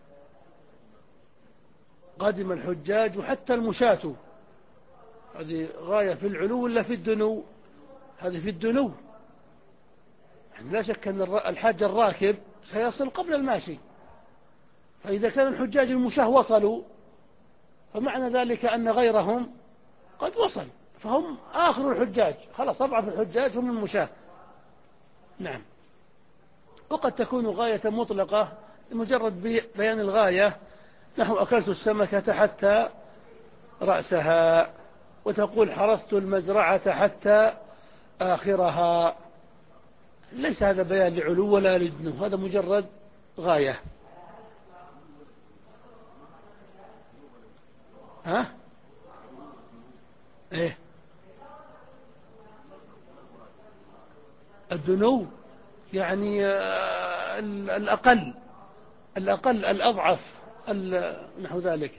A: قدم الحجاج حتى المشاة، هذه غاية في العلو ولا في الدنو؟ هذه في الدنو. يعني لا شك أن الحاج الراكب سيصل قبل الماشي، فإذا كان الحجاج المشاة وصلوا فمعنى ذلك أن غيرهم قد وصل، فهم آخر الحجاج، خلاص أضعف الحجاج هم المشاة. نعم. وقد تكون غاية مطلقة لمجرد بيان الغاية، نحو أكلت السمكة حتى رأسها. وتقول حرثت المزرعة حتى آخرها. ليس هذا بيان لعلو ولا لدنو، هذا مجرد غاية. ها؟ إيه؟ الدنو يعني آه، الأقل الأقل الأضعف نحو ذلك.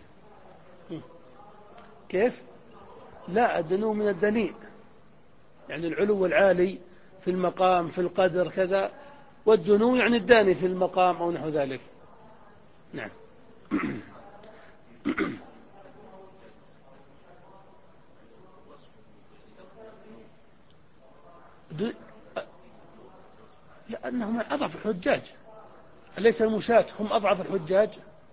A: كيف؟ لا، الدنو من الدنيء، يعني العلو العالي في المقام في القدر كذا، والدنو يعني الداني في المقام أو نحو ذلك. نعم. لأنهم أضعف الحجاج، أليس المشاة هم أضعف الحجاج؟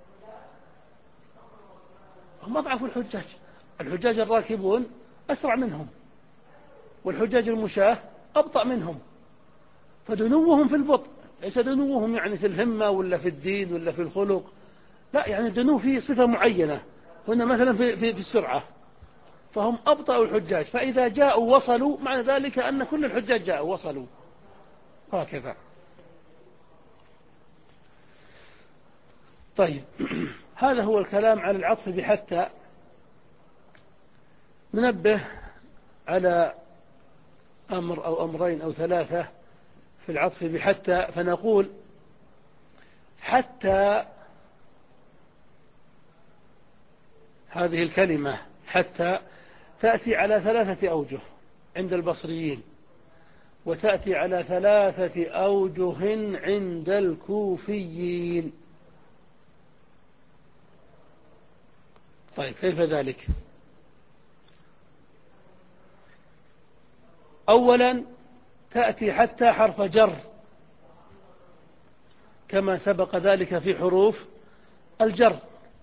A: هم أضعف الحجاج. الحجاج الراكبون أسرع منهم، والحجاج المشاة أبطأ منهم، فدنوهم في البطء، ليس دنوهم يعني في الهمة ولا في الدين ولا في الخلق، لا، يعني الدنو في صفة معينة، هنا مثلا في, في, في السرعة، فهم أبطأ الحجاج، فإذا جاءوا وصلوا، معنى ذلك أن كل الحجاج جاءوا وصلوا، هكذا. طيب، هذا هو الكلام على العطف بحتى. ننبه على أمر أو أمرين أو ثلاثة في العطف بحتى، فنقول حتى هذه الكلمة حتى تأتي على ثلاثة أوجه عند البصريين، وتأتي على ثلاثة أوجه عند الكوفيين. طيب، كيف ذلك؟ أولا، تأتي حتى حرف جر كما سبق ذلك في حروف الجر،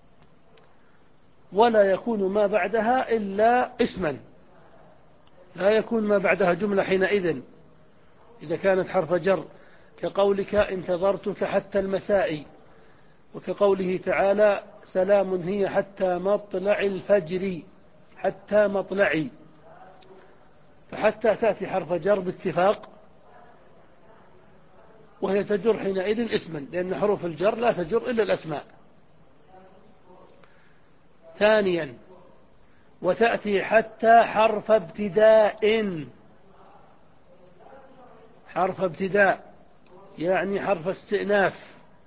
A: ولا يكون ما بعدها إلا اسما، لا يكون ما بعدها جملة حينئذ إذا كانت حرف جر، كقولك انتظرتك حتى المساء، وكقوله تعالى سلام هي حتى مطلع الفجر، حتى مطلعي، فحتى تأتي حرف جر باتفاق، وهي تجر حينئذ اسما، لأن حروف الجر لا تجر إلا الأسماء. ثانيا، وتأتي حتى حرف ابتداء، حرف ابتداء يعني حرف استئناف،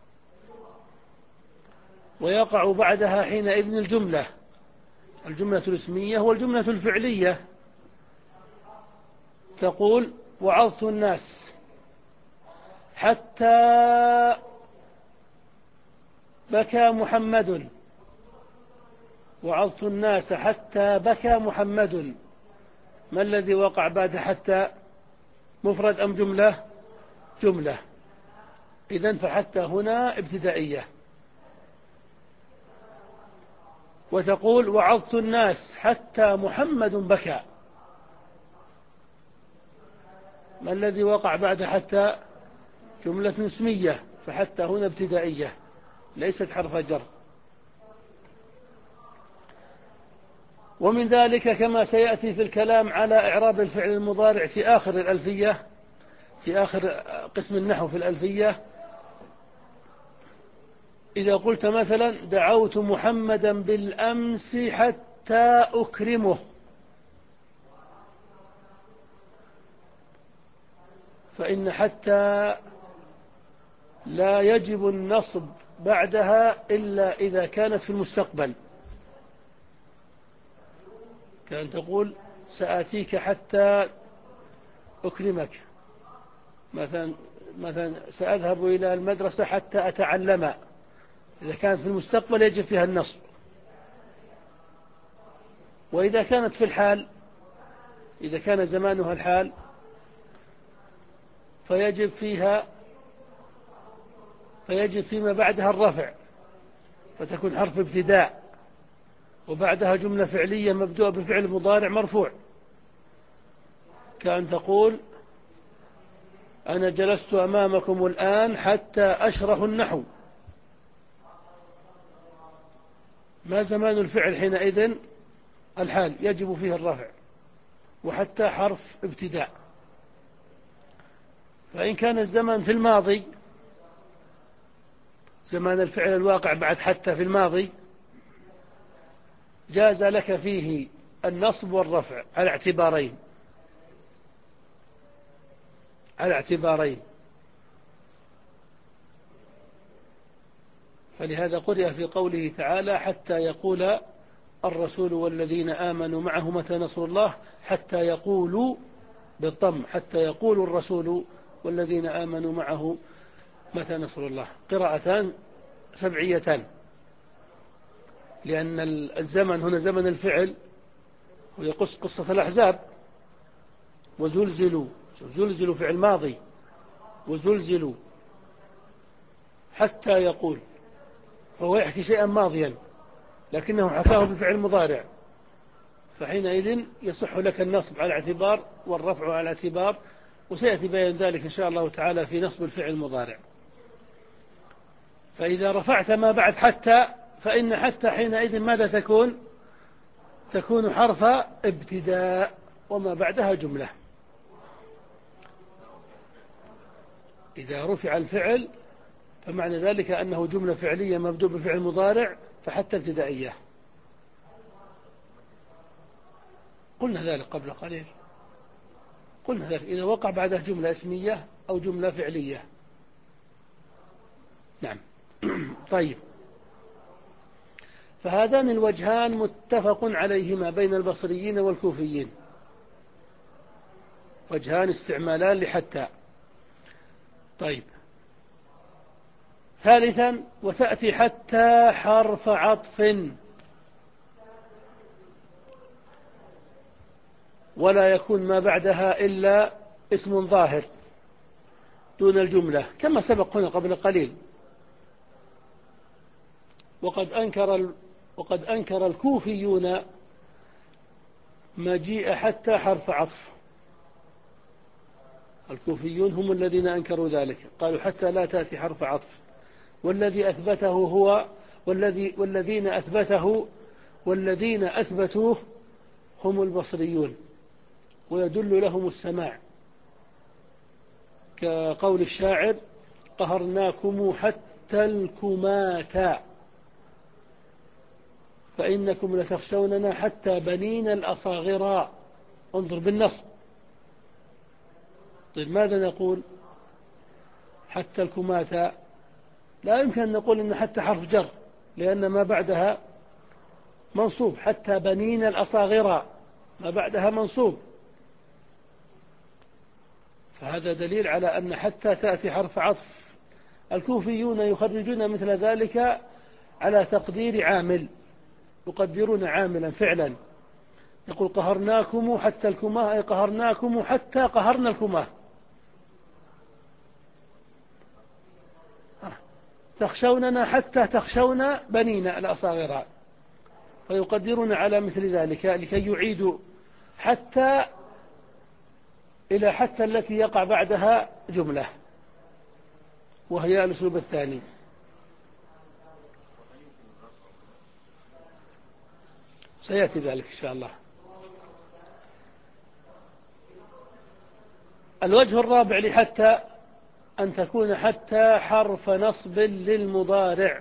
A: ويقع بعدها حينئذ الجملة، الجملة الاسمية والجملة الفعلية. تقول وعظت الناس حتى بكى محمد، وعظت الناس حتى بكى محمد. ما الذي وقع بعد حتى؟ مفرد أم جملة؟ جملة. إذن فحتى هنا ابتدائية. وتقول وعظت الناس حتى محمد بكى. ما الذي وقع بعد حتى؟ جملة اسمية، فحتى هنا ابتدائية ليست حرف جر. ومن ذلك كما سيأتي في الكلام على إعراب الفعل المضارع في آخر الألفية، في آخر قسم النحو في الألفية، إذا قلت مثلا دعوت محمدا بالأمس حتى أكرمه، فإن حتى لا يجب النصب بعدها إلا إذا كانت في المستقبل، كان تقول سآتيك حتى أكرمك، مثلا مثلا سأذهب إلى المدرسة حتى أتعلم، إذا كانت في المستقبل يجب فيها النصب. وإذا كانت في الحال، إذا كان زمانها الحال، فيجب فيها فيجب فيما بعدها الرفع، فتكون حرف ابتداء، وبعدها جملة فعلية مبدوءة بفعل مضارع مرفوع، كأن تقول أنا جلست أمامكم الآن حتى أشرح النحو. ما زمان الفعل حينئذ؟ الحال يجب فيه الرفع، وحتى حرف ابتداء. فإن كان الزمن في الماضي، زمان الفعل الواقع بعد حتى في الماضي، جاز لك فيه النصب والرفع على اعتبارين على اعتبارين فلهذا قرئ في قوله تعالى: حتى يقول الرسول والذين آمنوا معه متى نصر الله، حتى يقولوا بالضم، حتى يقول الرسول والذين آمنوا معه متى نصر الله. قراءتان سبعيتان، لأن الزمن هنا زمن الفعل، ويقص قصة الأحزاب. وزلزلوا، زلزلوا فعل ماضي، وزلزلوا حتى يقول، فهو يحكي شيئا ماضيا لكنه حكاه بفعل مضارع، فحينئذ يصح لك النصب على اعتبار والرفع على اعتبار، وسيأتي بيان ذلك إن شاء الله تعالى في نصب الفعل المضارع. فإذا رفعت ما بعد حتى، فإن حتى حينئذ ماذا تكون؟ تكون حرف ابتداء، وما بعدها جملة. إذا رفع الفعل فمعنى ذلك أنه جملة فعلية مبدوء بفعل مضارع، فحتى ابتدائية. قلنا ذلك قبل قليل، قلنا ذلك إذا وقع بعدها جملة اسمية أو جملة فعلية. نعم. طيب، فهذان الوجهان متفق عليهما بين البصريين والكوفيين، وجهان استعمالان لحتى. طيب، ثالثا، وتأتي حتى حرف عطف، ولا يكون ما بعدها إلا اسم ظاهر دون الجملة، كما سبق هنا قبل قليل. وقد أنكر وقد أنكر الكوفيون مجيء حتى حرف عطف. الكوفيون هم الذين أنكروا ذلك، قالوا حتى لا تأتي حرف عطف، والذي أثبته هو والذي والذين أثبته والذين أثبتوه هم البصريون، ويدل لهم السماع، كقول الشاعر: قهرناكم حتى الكماة فإنكم لتخشوننا حتى بنين الأصاغراء. انظر بالنصب. طيب، ماذا نقول؟ حتى الكماة لا يمكن أن نقول إن حتى حرف جر، لأن ما بعدها منصوب. حتى بنين الأصاغراء ما بعدها منصوب، فهذا دليل على أن حتى تأتي حرف عطف. الكوفيون يخرجون مثل ذلك على تقدير عامل، يقدرون عاملا فعلا، يقول: قهرناكم حتى الكماه، أي قهرناكم حتى قهرنا الكماه. تخشوننا حتى تخشون بنينا الأصاغراء، فيقدرون على مثل ذلك لكي يعيدوا حتى إلى حتى التي يقع بعدها جملة، وهي الأسلوب الثاني. سيأتي ذلك إن شاء الله. الوجه الرابع لحتى أن تكون حتى حرف نصب للمضارع،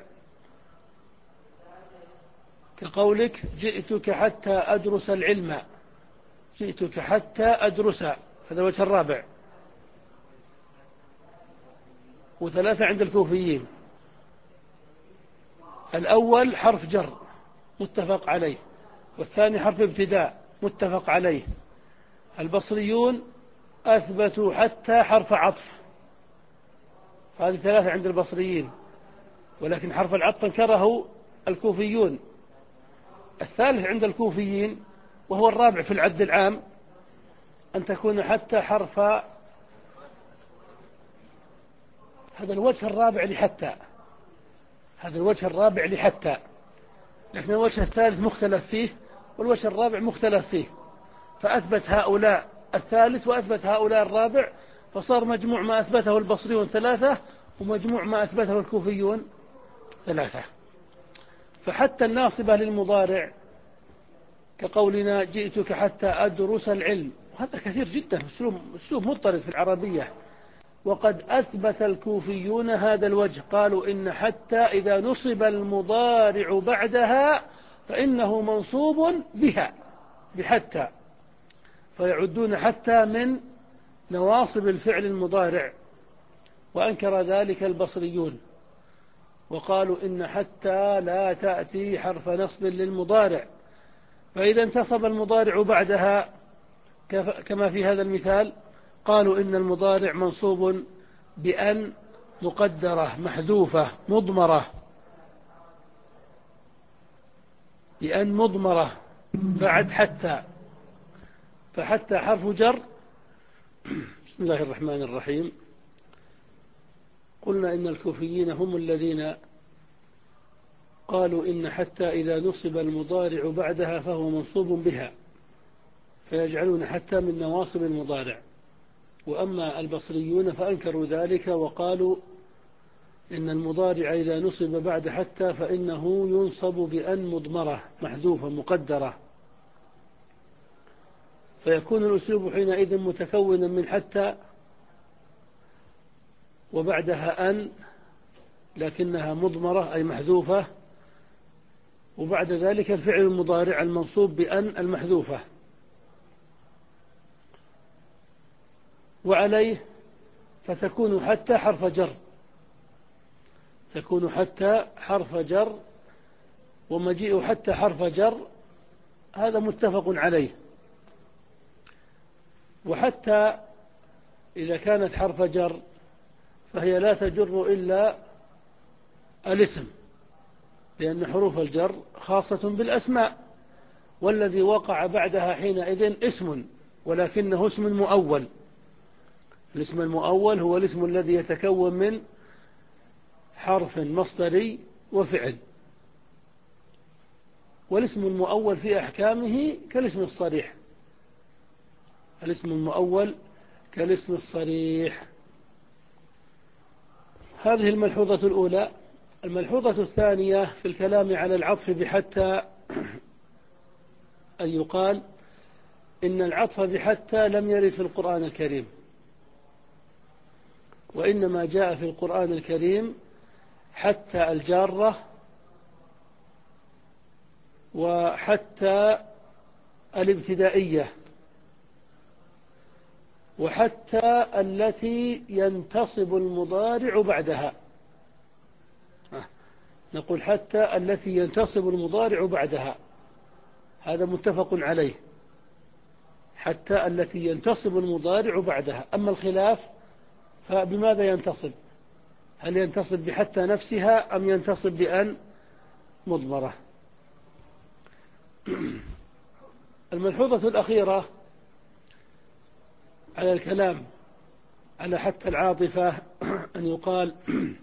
A: كقولك: جئتك حتى أدرس العلم. جئتك حتى أدرس، هذا الوجه الرابع. وثلاثة عند الكوفيين: الأول حرف جر متفق عليه، والثاني حرف ابتداء متفق عليه. البصريون أثبتوا حتى حرف عطف، هذه ثلاثة عند البصريين، ولكن حرف العطف انكره الكوفيون. الثالث عند الكوفيين، وهو الرابع في العد العام، أن تكون حتى حرف، هذا الوجه الرابع لحتى، هذا الوجه الرابع لحتى، لكن الوجه الثالث مختلف فيه، والوجه الرابع مختلف فيه، فأثبت هؤلاء الثالث وأثبت هؤلاء الرابع، فصار مجموع ما أثبته البصريون ثلاثة، ومجموع ما أثبته الكوفيون ثلاثة. فحتى الناصبة للمضارع كقولنا جئتك حتى أدرس العلم، وهذا كثير جدا، أسلوب, أسلوب مضطرد في العربية. وقد أثبت الكوفيون هذا الوجه، قالوا إن حتى إذا نصب المضارع بعدها فإنه منصوب بها بحتى، فيعدون حتى من نواصب الفعل المضارع. وأنكر ذلك البصريون وقالوا إن حتى لا تأتي حرف نصب للمضارع، فإذا انتصب المضارع بعدها كما في هذا المثال قالوا إن المضارع منصوب بأن مقدرة محذوفة مضمرة، بأن مضمرة بعد حتى، فحتى حرف جر. بسم الله الرحمن الرحيم. قلنا إن الكوفيين هم الذين قالوا إن حتى إذا نصب المضارع بعدها فهو منصوب بها، فيجعلون حتى من نواصب المضارع. وأما البصريون فأنكروا ذلك وقالوا إن المضارع إذا نصب بعد حتى فإنه ينصب بأن مضمرة محذوفة مقدرة، فيكون الأسلوب حينئذ متكونا من حتى وبعدها أن لكنها مضمرة أي محذوفة، وبعد ذلك الفعل المضارع المنصوب بأن المحذوفة. وعليه فتكون حتى حرف جر، تكون حتى حرف جر، ومجيء حتى حرف جر هذا متفق عليه. وحتى إذا كانت حرف جر فهي لا تجر إلا الاسم، لأن حروف الجر خاصة بالأسماء، والذي وقع بعدها حينئذ اسم ولكنه اسم مؤول. الاسم المؤول هو الاسم الذي يتكون من حرف مصدري وفعل، والاسم المؤول في أحكامه كالاسم الصريح، الاسم المؤول كالاسم الصريح. هذه الملحوظة الأولى. الملحوظة الثانية في الكلام على العطف بحتى أن يقال إن العطف بحتى لم يرد في القرآن الكريم، وإنما جاء في القرآن الكريم حتى الجارة وحتى الابتدائية وحتى التي ينتصب المضارع بعدها. نقول حتى التي ينتصب المضارع بعدها، هذا متفق عليه، حتى التي ينتصب المضارع بعدها. أما الخلاف فبماذا ينتصب؟ هل ينتصب بحتى نفسها أم ينتصب بأن مضمرة؟ الملحوظة الأخيرة على الكلام على حتى العاطفة أن يقال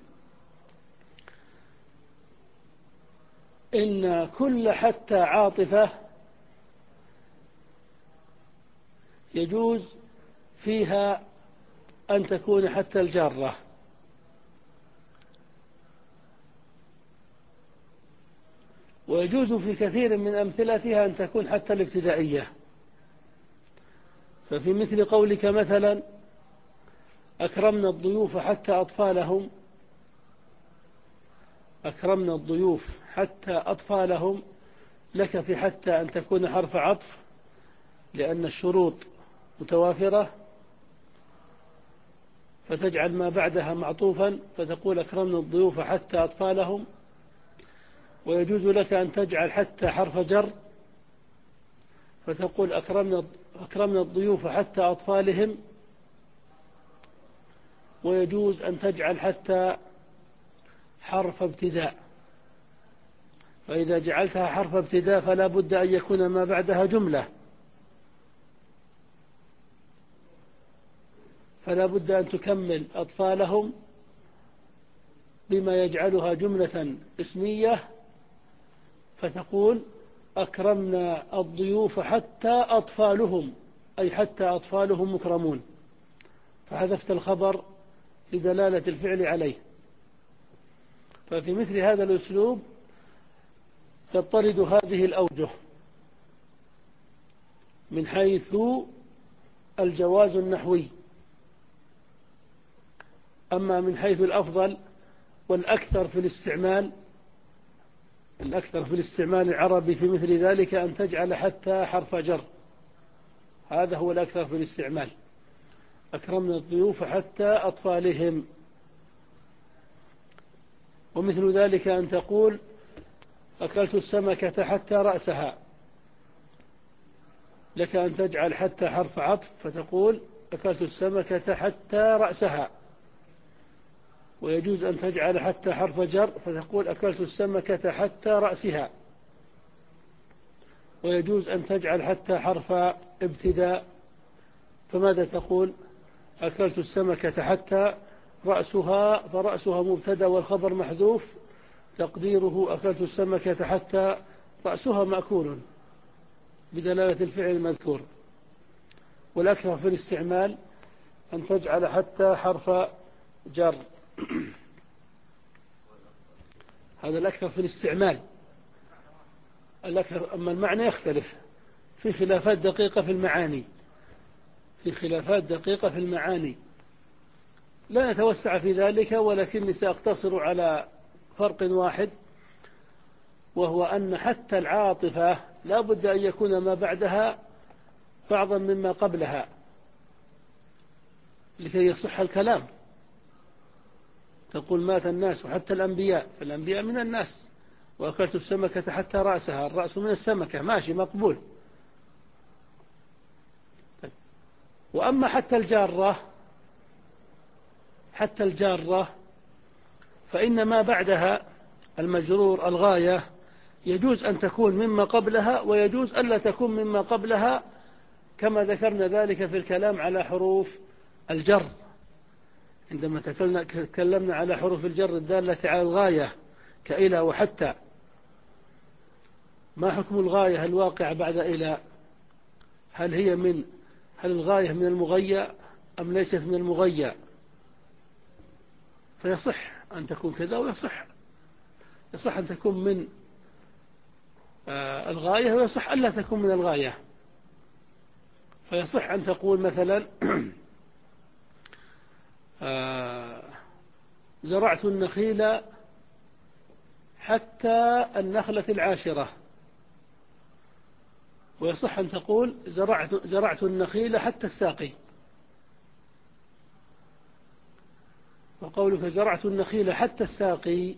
A: إن كل حتى عاطفة يجوز فيها أن تكون حتى الجارة، ويجوز في كثير من أمثلتها أن تكون حتى الابتدائية. ففي مثل قولك مثلا أكرمنا الضيوف حتى أطفالهم، أكرمنا الضيوف حتى أطفالهم، لك في حتى أن تكون حرف عطف لأن الشروط متوافرة، فتجعل ما بعدها معطوفا فتقول أكرمنا الضيوف حتى أطفالهم. ويجوز لك أن تجعل حتى حرف جر فتقول أكرمنا أكرمنا الضيوف حتى أطفالهم. ويجوز أن تجعل حتى حرف ابتداء، فإذا جعلتها حرف ابتداء فلا بد أن يكون ما بعدها جملة، فلا بد أن تكمل أطفالهم بما يجعلها جملة اسمية، فتقول أكرمنا الضيوف حتى أطفالهم، أي حتى أطفالهم مكرمون، فحذفت الخبر لدلالة الفعل عليه. ففي مثل هذا الأسلوب تضطرد هذه الأوجه، من حيث الجواز النحوي. أما من حيث الأفضل والأكثر في الاستعمال، الأكثر في الاستعمال العربي في مثل ذلك أن تجعل حتى حرف جر، هذا هو الأكثر في الاستعمال. أكرمنا الضيوف حتى أطفالهم. ومثل ذلك أن تقول أكلت السمكة حتى رأسها، لك أن تجعل حتى حرف عطف فتقول أكلت السمكة حتى رأسها، ويجوز أن تجعل حتى حرف جر فتقول أكلت السمكة حتى رأسها، ويجوز أن تجعل حتى حرف ابتداء، فماذا تقول؟ أكلت السمكة حتى رأسها، فرأسها مبتدأ والخبر محذوف، تقديره أكلت السمكة حتى رأسها مأكول بدلالة الفعل المذكور. والأكثر في الاستعمال أن تجعل حتى حرف جر، هذا الأكثر في الاستعمال الأكثر. أما المعنى يختلف، في خلافات دقيقة في المعاني، في خلافات دقيقة في المعاني لا نتوسع في ذلك، ولكني سأقتصر على فرق واحد، وهو أن حتى العاطفة لا بد أن يكون ما بعدها بعضا مما قبلها لكي يصح الكلام. تقول مات الناس وحتى الأنبياء، فالأنبياء من الناس، وأكلت السمكة حتى رأسها، الرأس من السمكة، ماشي مقبول. وأما حتى الجارة، حتى الجارة فإن ما بعدها المجرور الغاية يجوز أن تكون مما قبلها، ويجوز ألا تكون مما قبلها، كما ذكرنا ذلك في الكلام على حروف الجر عندما تكلمنا على حروف الجر الدالة على الغاية كإلى وحتى. ما حكم الغاية الواقعة بعد إلى؟ هل هي من هل الغاية من المغيّة أم ليست من المغيّة؟ فيصح أن تكون كذا، ويصح يصح أن تكون من آه الغاية، ويصح ألا تكون من الغاية. فيصح أن تقول مثلا آه زرعت النخيل حتى النخلة العاشرة، ويصح أن تقول زرعت, زرعت النخيل حتى الساقي. وقولك زرعت النخيل حتى الساقي،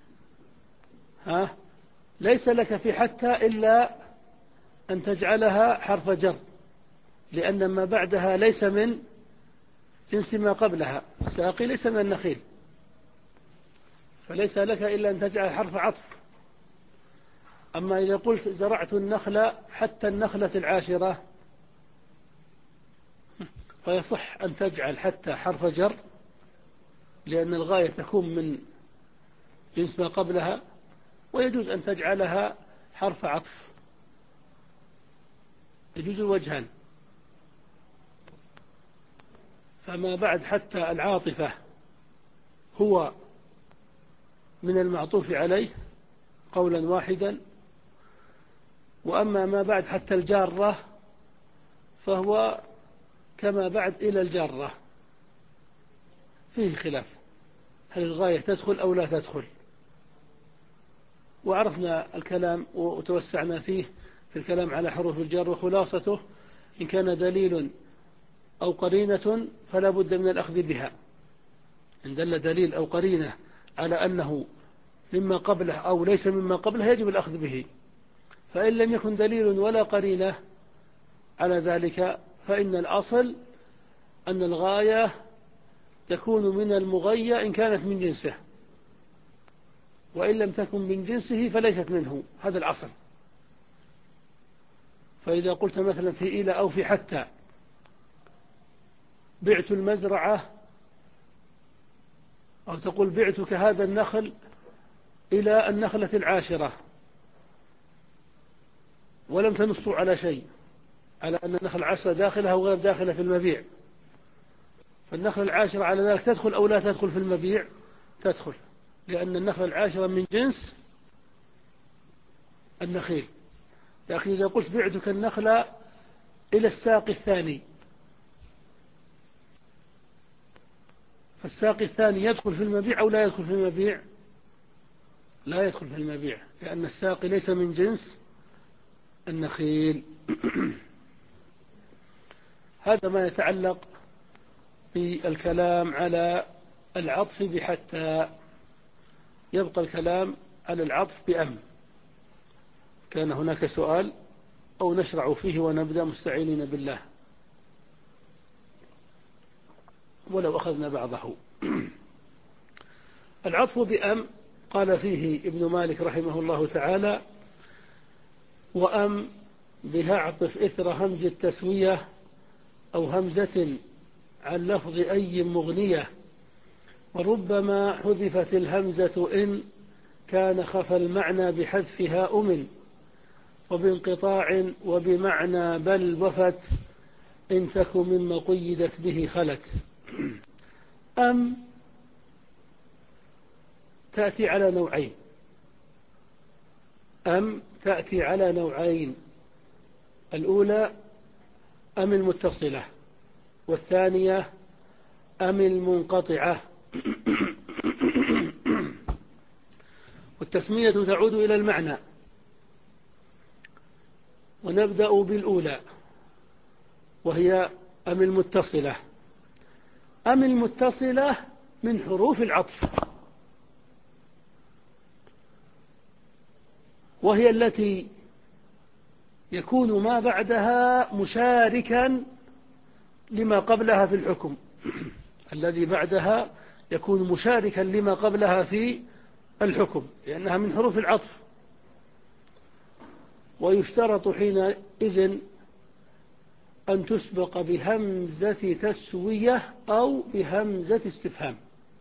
A: ها ليس لك في حتى إلا أن تجعلها حرف جر، لأن ما بعدها ليس من جنس ما قبلها، الساقي ليس من النخيل، فليس لك إلا أن تجعل حرف عطف. أما إذا قلت زرعت النخل حتى النخلة العاشرة، فيصح أن تجعل حتى حرف جر، لأن الغاية تكون من جنس ما قبلها، ويجوز أن تجعلها حرف عطف، يجوز الوجهان. فما بعد حتى العاطفة هو من المعطوف عليه قولا واحدا، وأما ما بعد حتى الجارة فهو كما بعد إلى الجارة، فيه خلاف هل الغاية تدخل أو لا تدخل. وعرفنا الكلام وتوسعنا فيه في الكلام على حروف الجر، وخلاصته إن كان دليل أو قرينة فلا بد من الأخذ بها. إن دل دليل أو قرينة على أنه مما قبله أو ليس مما قبله يجب الأخذ به. فإن لم يكن دليل ولا قرينة على ذلك فإن الأصل أن الغاية تكون من المغيّة إن كانت من جنسه، وإن لم تكن من جنسه فليست منه، هذا الأصل. فإذا قلت مثلا في إلى أو في حتى بعت المزرعة، أو تقول بعتك هذا النخل إلى النخلة العاشرة، ولم تنصوا على شيء، على أن النخل العاشرة داخلها وغير داخلة في المبيع، فالنخلة العاشرة على ذلك تدخل أو لا تدخل في المبيع؟ تدخل، لأن النخلة العاشرة من جنس النخيل. لكن إذا قلت بعتك النخلة إلى الساق الثاني، فالساق الثاني يدخل في المبيع أو لا يدخل في المبيع؟ لا يدخل في المبيع، لأن الساق ليس من جنس النخيل. هذا ما يتعلق بالكلام على العطف بحتى. يبقى الكلام على العطف بأم. كان هناك سؤال أو نشرع فيه ونبدأ مستعينين بالله ولو أخذنا بعضه. العطف بأم قال فيه ابن مالك رحمه الله تعالى: وأم بها عطف إثر همز التسوية أو همزة عن لفظ أي مغنية، وربما حذفت الهمزة إن كان خفى المعنى بحذفها أمن، وبانقطاع وبمعنى بل وفت إن تك مما قيدت به خلت. أم تأتي على نوعين. أم تأتي على نوعين: الأولى أم المتصلة، والثانية أم المنقطعة. والتسمية تعود إلى المعنى. ونبدأ بالأولى وهي أم المتصلة. أم المتصلة من حروف العطف، وهي التي يكون ما بعدها مشاركا لما قبلها في الحكم. الذي بعدها يكون مشاركا لما قبلها في الحكم، لأنها من حروف العطف. ويشترط حينئذ أن تسبق بهمزة تسوية أو بهمزة استفهام.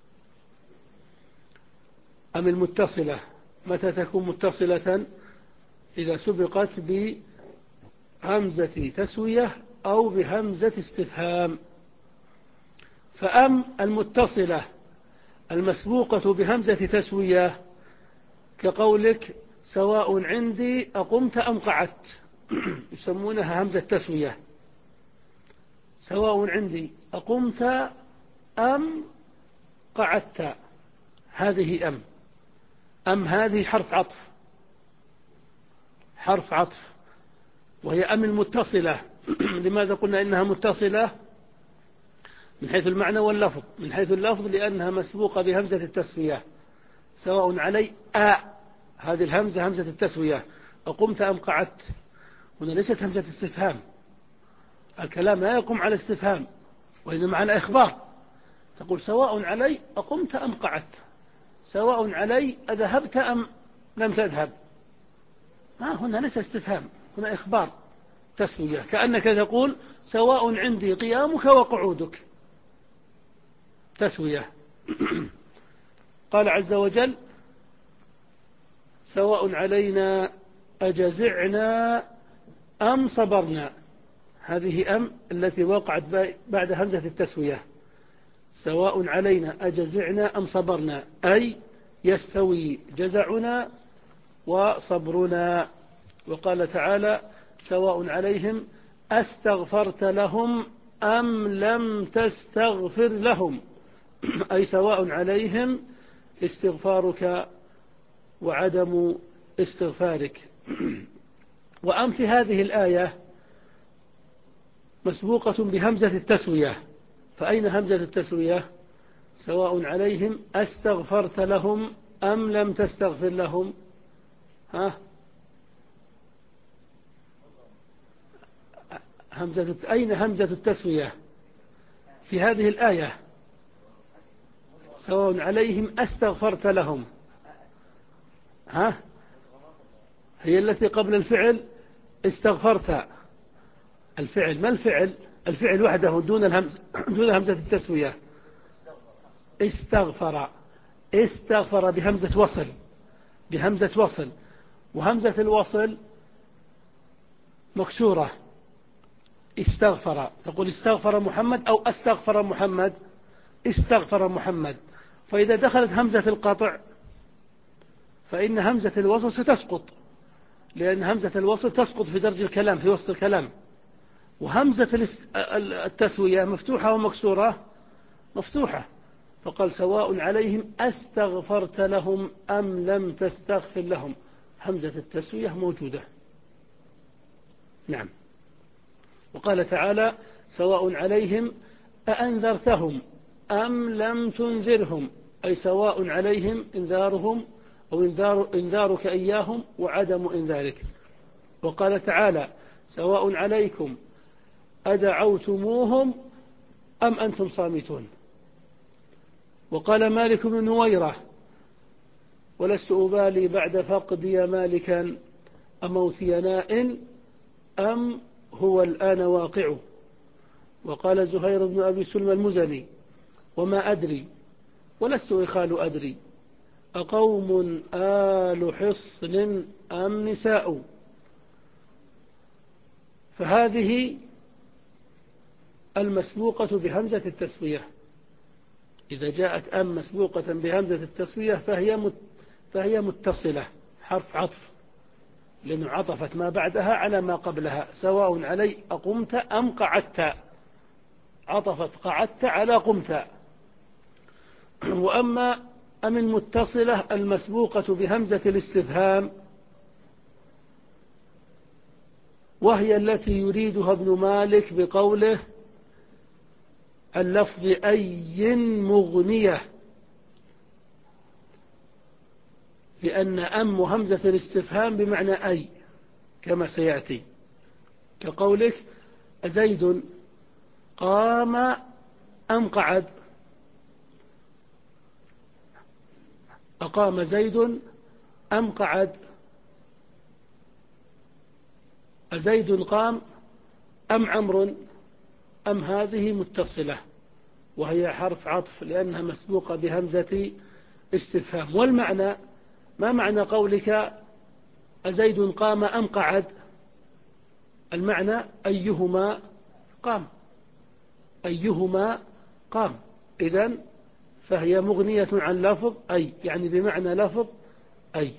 A: أم المتصلة متى تكون متصلة؟ إذا سبقت بهمزة تسوية أو بهمزة استفهام. فأم المتصلة المسبوقة بهمزة تسوية كقولك: سواء عندي أقمت أم قعدت، يسمونها همزة تسوية. سواء عندي أقمت أم قعدت، هذه أم. أم هذه حرف عطف، حرف عطف، وهي أم المتصلة. لماذا قلنا إنها متصلة؟ من حيث المعنى واللفظ. من حيث اللفظ لأنها مسبوقة بهمزة التسوية. سواء علي أ، هذه الهمزة همزة التسوية. أقمت أم قعدت، هنا ليست همزة استفهام. الكلام لا يقوم على استفهام، وإنما على إخبار. تقول: سواء علي أقمت أم قعدت، سواء علي أذهبت أم لم تذهب. ما هنا ليس استفهام، هنا إخبار تسوية. كأنك تقول: سواء عندي قيامك وقعودك، تسوية. قال عز وجل: سواء علينا أجزعنا أم صبرنا. هذه أم التي وقعت بعد همزة التسوية. سواء علينا أجزعنا أم صبرنا، أي يستوي جزعنا وصبرنا. وقال تعالى: سواء عليهم أستغفرت لهم أم لم تستغفر لهم، أي سواء عليهم استغفارك وعدم استغفارك. وأم في هذه الآية مسبوقة بهمزة التسوية. فأين همزة التسوية؟ سواء عليهم أستغفرت لهم أم لم تستغفر لهم. ها؟ همزة أين همزة التسوية في هذه الآية؟ سواء عليهم أستغفرت لهم، ها؟ هي التي قبل الفعل استغفرت. الفعل ما الفعل؟ الفعل وحده دون الهمز، دون همزة التسوية. استغفر، استغفر بهمزة وصل، بهمزة وصل، وهمزة الوصل مكسورة. استغفر، تقول استغفر محمد أو أستغفر محمد، استغفر محمد. فإذا دخلت همزة القطع فإن همزة الوصل ستسقط، لأن همزة الوصل تسقط في درج الكلام، في وسط الكلام. وهمزة التسوية مفتوحة ومكسورة؟ مفتوحة، فقال سواء عليهم أستغفرت لهم أم لم تستغفر لهم، همزة التسوية موجودة. نعم. وقال تعالى سواء عليهم أأنذرتهم أم لم تنذرهم، أي سواء عليهم إنذارهم أو إنذار إنذارك إياهم وعدم إنذارك. وقال تعالى سواء عليكم أدعوتموهم أم أنتم صامتون. وقال مالك بن نويرة ولست أبالي بعد فقدي مالكا أموتي ناء أم هو الآن واقع. وقال زهير بن أبي سلمى المزني وما أدري ولست إخال أدري أقوم آل حصن أم نساء. فهذه المسبوقة بهمزة التسوية، إذا جاءت أم مسبوقة بهمزة التسوية فهي فهي متصلة حرف عطف، لأنه عطفت ما بعدها على ما قبلها. سواء علي أقمت أم قعدت، عطفت قعدت على قمت. وأما أم المتصلة المسبوقة بهمزة الاستفهام وهي التي يريدها ابن مالك بقوله اللفظ أي مغنية، لأن أم همزة الاستفهام بمعنى أي كما سيأتي، كقولك أزيد قام أم قعد، أقام زيد أم قعد، أزيد قام أم عمرو، أم هذه متصلة وهي حرف عطف لأنها مسبوقة بهمزة استفهام. والمعنى ما معنى قولك أزيد قام أم قعد؟ المعنى أيهما قام، أيهما قام. إذن فهي مغنية عن لفظ أي، يعني بمعنى لفظ أي.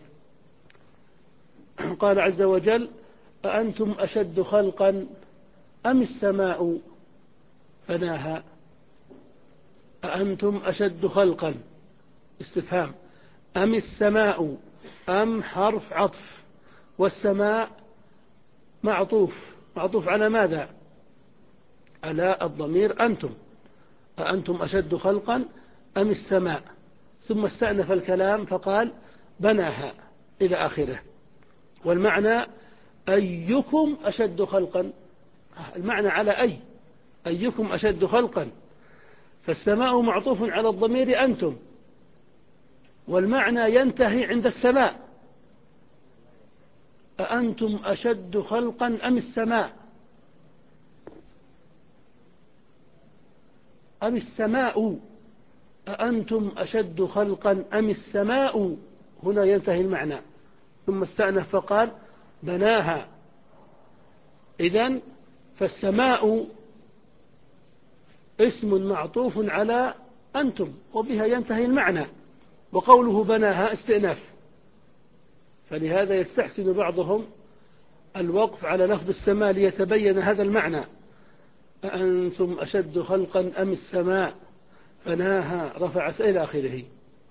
A: قال عز وجل أأنتم أشد خلقا أم السماء بناها. أأنتم أشد خلقا استفهام، أم السماء، أم حرف عطف، والسماء معطوف، معطوف على ماذا؟ على الضمير أنتم. أأنتم أشد خلقا أم السماء، ثم استأنف الكلام فقال بناها إلى آخره. والمعنى أيكم أشد خلقا، المعنى على أي، أيكم أشد خلقا، فالسماء معطوف على الضمير أنتم، والمعنى ينتهي عند السماء. أأنتم أشد خلقا أم السماء، أم السماء، أأنتم أشد خلقا أم السماء، هنا ينتهي المعنى. ثم استأنف فقال بناها. إذن فالسماء اسم معطوف على أنتم وبها ينتهي المعنى، وقوله بناها استئناف، فلهذا يستحسن بعضهم الوقف على لفظ السماء ليتبين هذا المعنى. أأنتم أشد خلقا أم السماء بناها رفع إلى آخره.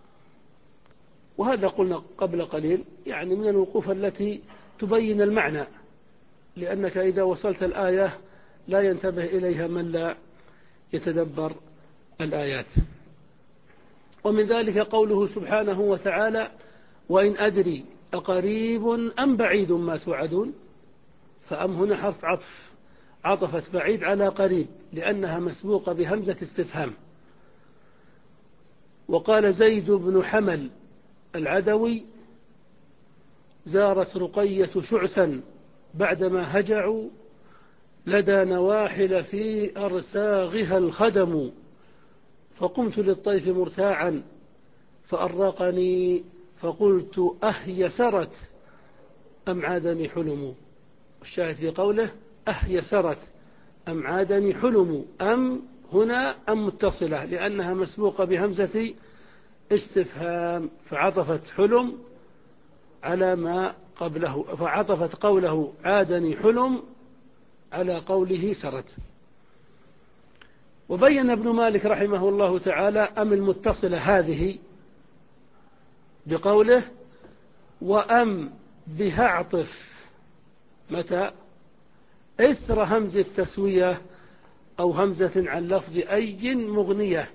A: وهذا قلنا قبل قليل يعني من الوقوف التي تبين المعنى، لأنك إذا وصلت الآية لا ينتبه إليها من لا يتدبر الآيات. ومن ذلك قوله سبحانه وتعالى وإن أدري أقريب أم بعيد ما توعدون، فأم هنا حرف عطف، عطفت بعيد على قريب لأنها مسبوقة بهمزة استفهام. وقال زيد بن حمل العدوي زارت رقية شعثا بعدما هجعوا لدى نواحل في أرساغها الخدم، فقمت للطيف مرتاعا فأرقني فقلت أهي سرت أم عادني حلم. الشاهد في قوله أهي سرت أم عادني حلم، أم هنا أم متصلة لأنها مسبوقة بهمزة استفهام، فعطفت حلم على ما قبله، فعطفت قوله عادني حلم على قوله سرت. وبين ابن مالك رحمه الله تعالى أم المتصلة هذه بقوله وأم بها اعطف متى إثر همز التسوية أو همزة عن لفظ أي مغنية.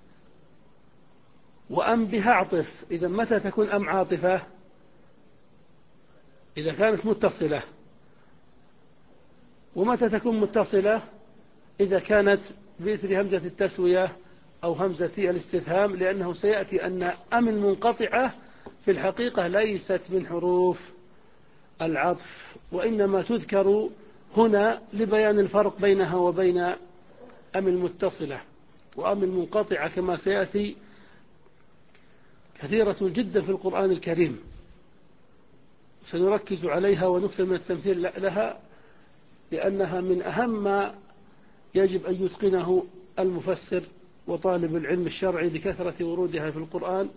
A: وأم بها اعطف، إذا متى تكون أم عاطفة؟ إذا كانت متصلة. ومتى تكون متصلة؟ إذا كانت بإثر همزة التسوية أو همزة الاستفهام، لأنه سيأتي أن أم المنقطعة في الحقيقة ليست من حروف العطف، وإنما تذكر هنا لبيان الفرق بينها وبين أم المتصلة. وأم المنقطعة كما سيأتي كثيرة جدا في القرآن الكريم، سنركز عليها ونكثر من التمثيل لها، لأنها من أهم ما يجب أن يتقنه المفسر وطالب العلم الشرعي لكثرة ورودها في القرآن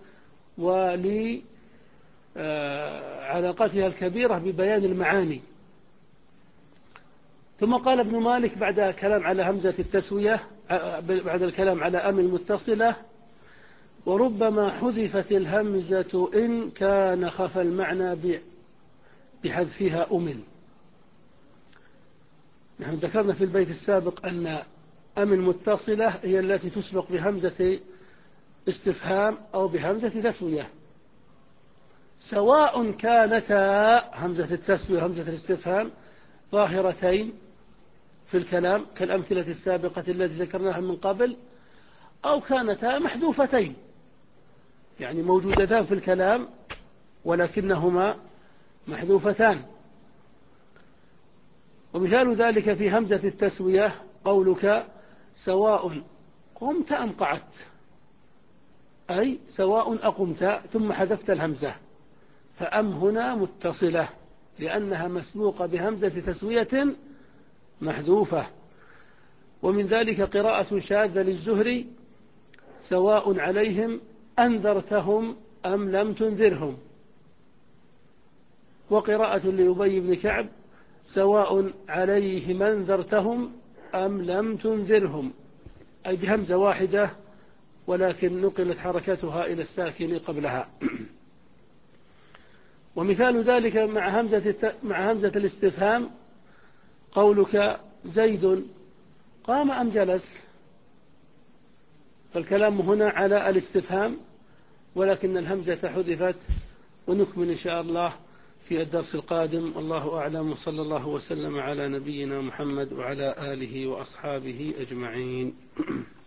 A: ولعلاقتها الكبيرة ببيان المعاني. ثم قال ابن مالك بعد كلام على همزة التسوية، بعد الكلام على أم المتصلة: وربما حذفت الهمزة إن كان خفى المعنى بحذفها أمل. نحن ذكرنا في البيت السابق أن أم المتصلة هي التي تسبق بهمزة استفهام أو بهمزة تسوية، سواء كانتا همزة التسوية وهمزة الاستفهام ظاهرتين في الكلام كالأمثلة السابقة التي ذكرناها من قبل، أو كانتا محذوفتين، يعني موجودتان في الكلام ولكنهما محذوفتان. ومثال ذلك في همزة التسوية قولك سواء قمت أم قعدت، أي سواء أقمت ثم حذفت الهمزة، فأم هنا متصلة لأنها مسبوقة بهمزة تسوية محذوفة. ومن ذلك قراءة شاذة للزهري: سواء عليهم أنذرتهم أم لم تنذرهم. وقراءة لأبي بن كعب: سواء عليهم أنذرتهم أم لم تنذرهم، أي بهمزة واحدة ولكن نقلت حركتها إلى الساكن قبلها. ومثال ذلك مع همزة مع همزة الاستفهام قولك زيد قام أم جلس، فالكلام هنا على الاستفهام ولكن الهمزة حذفت. ونكمل إن شاء الله في الدرس القادم، والله أعلم، وصلى الله وسلم على نبينا محمد وعلى آله وأصحابه أجمعين.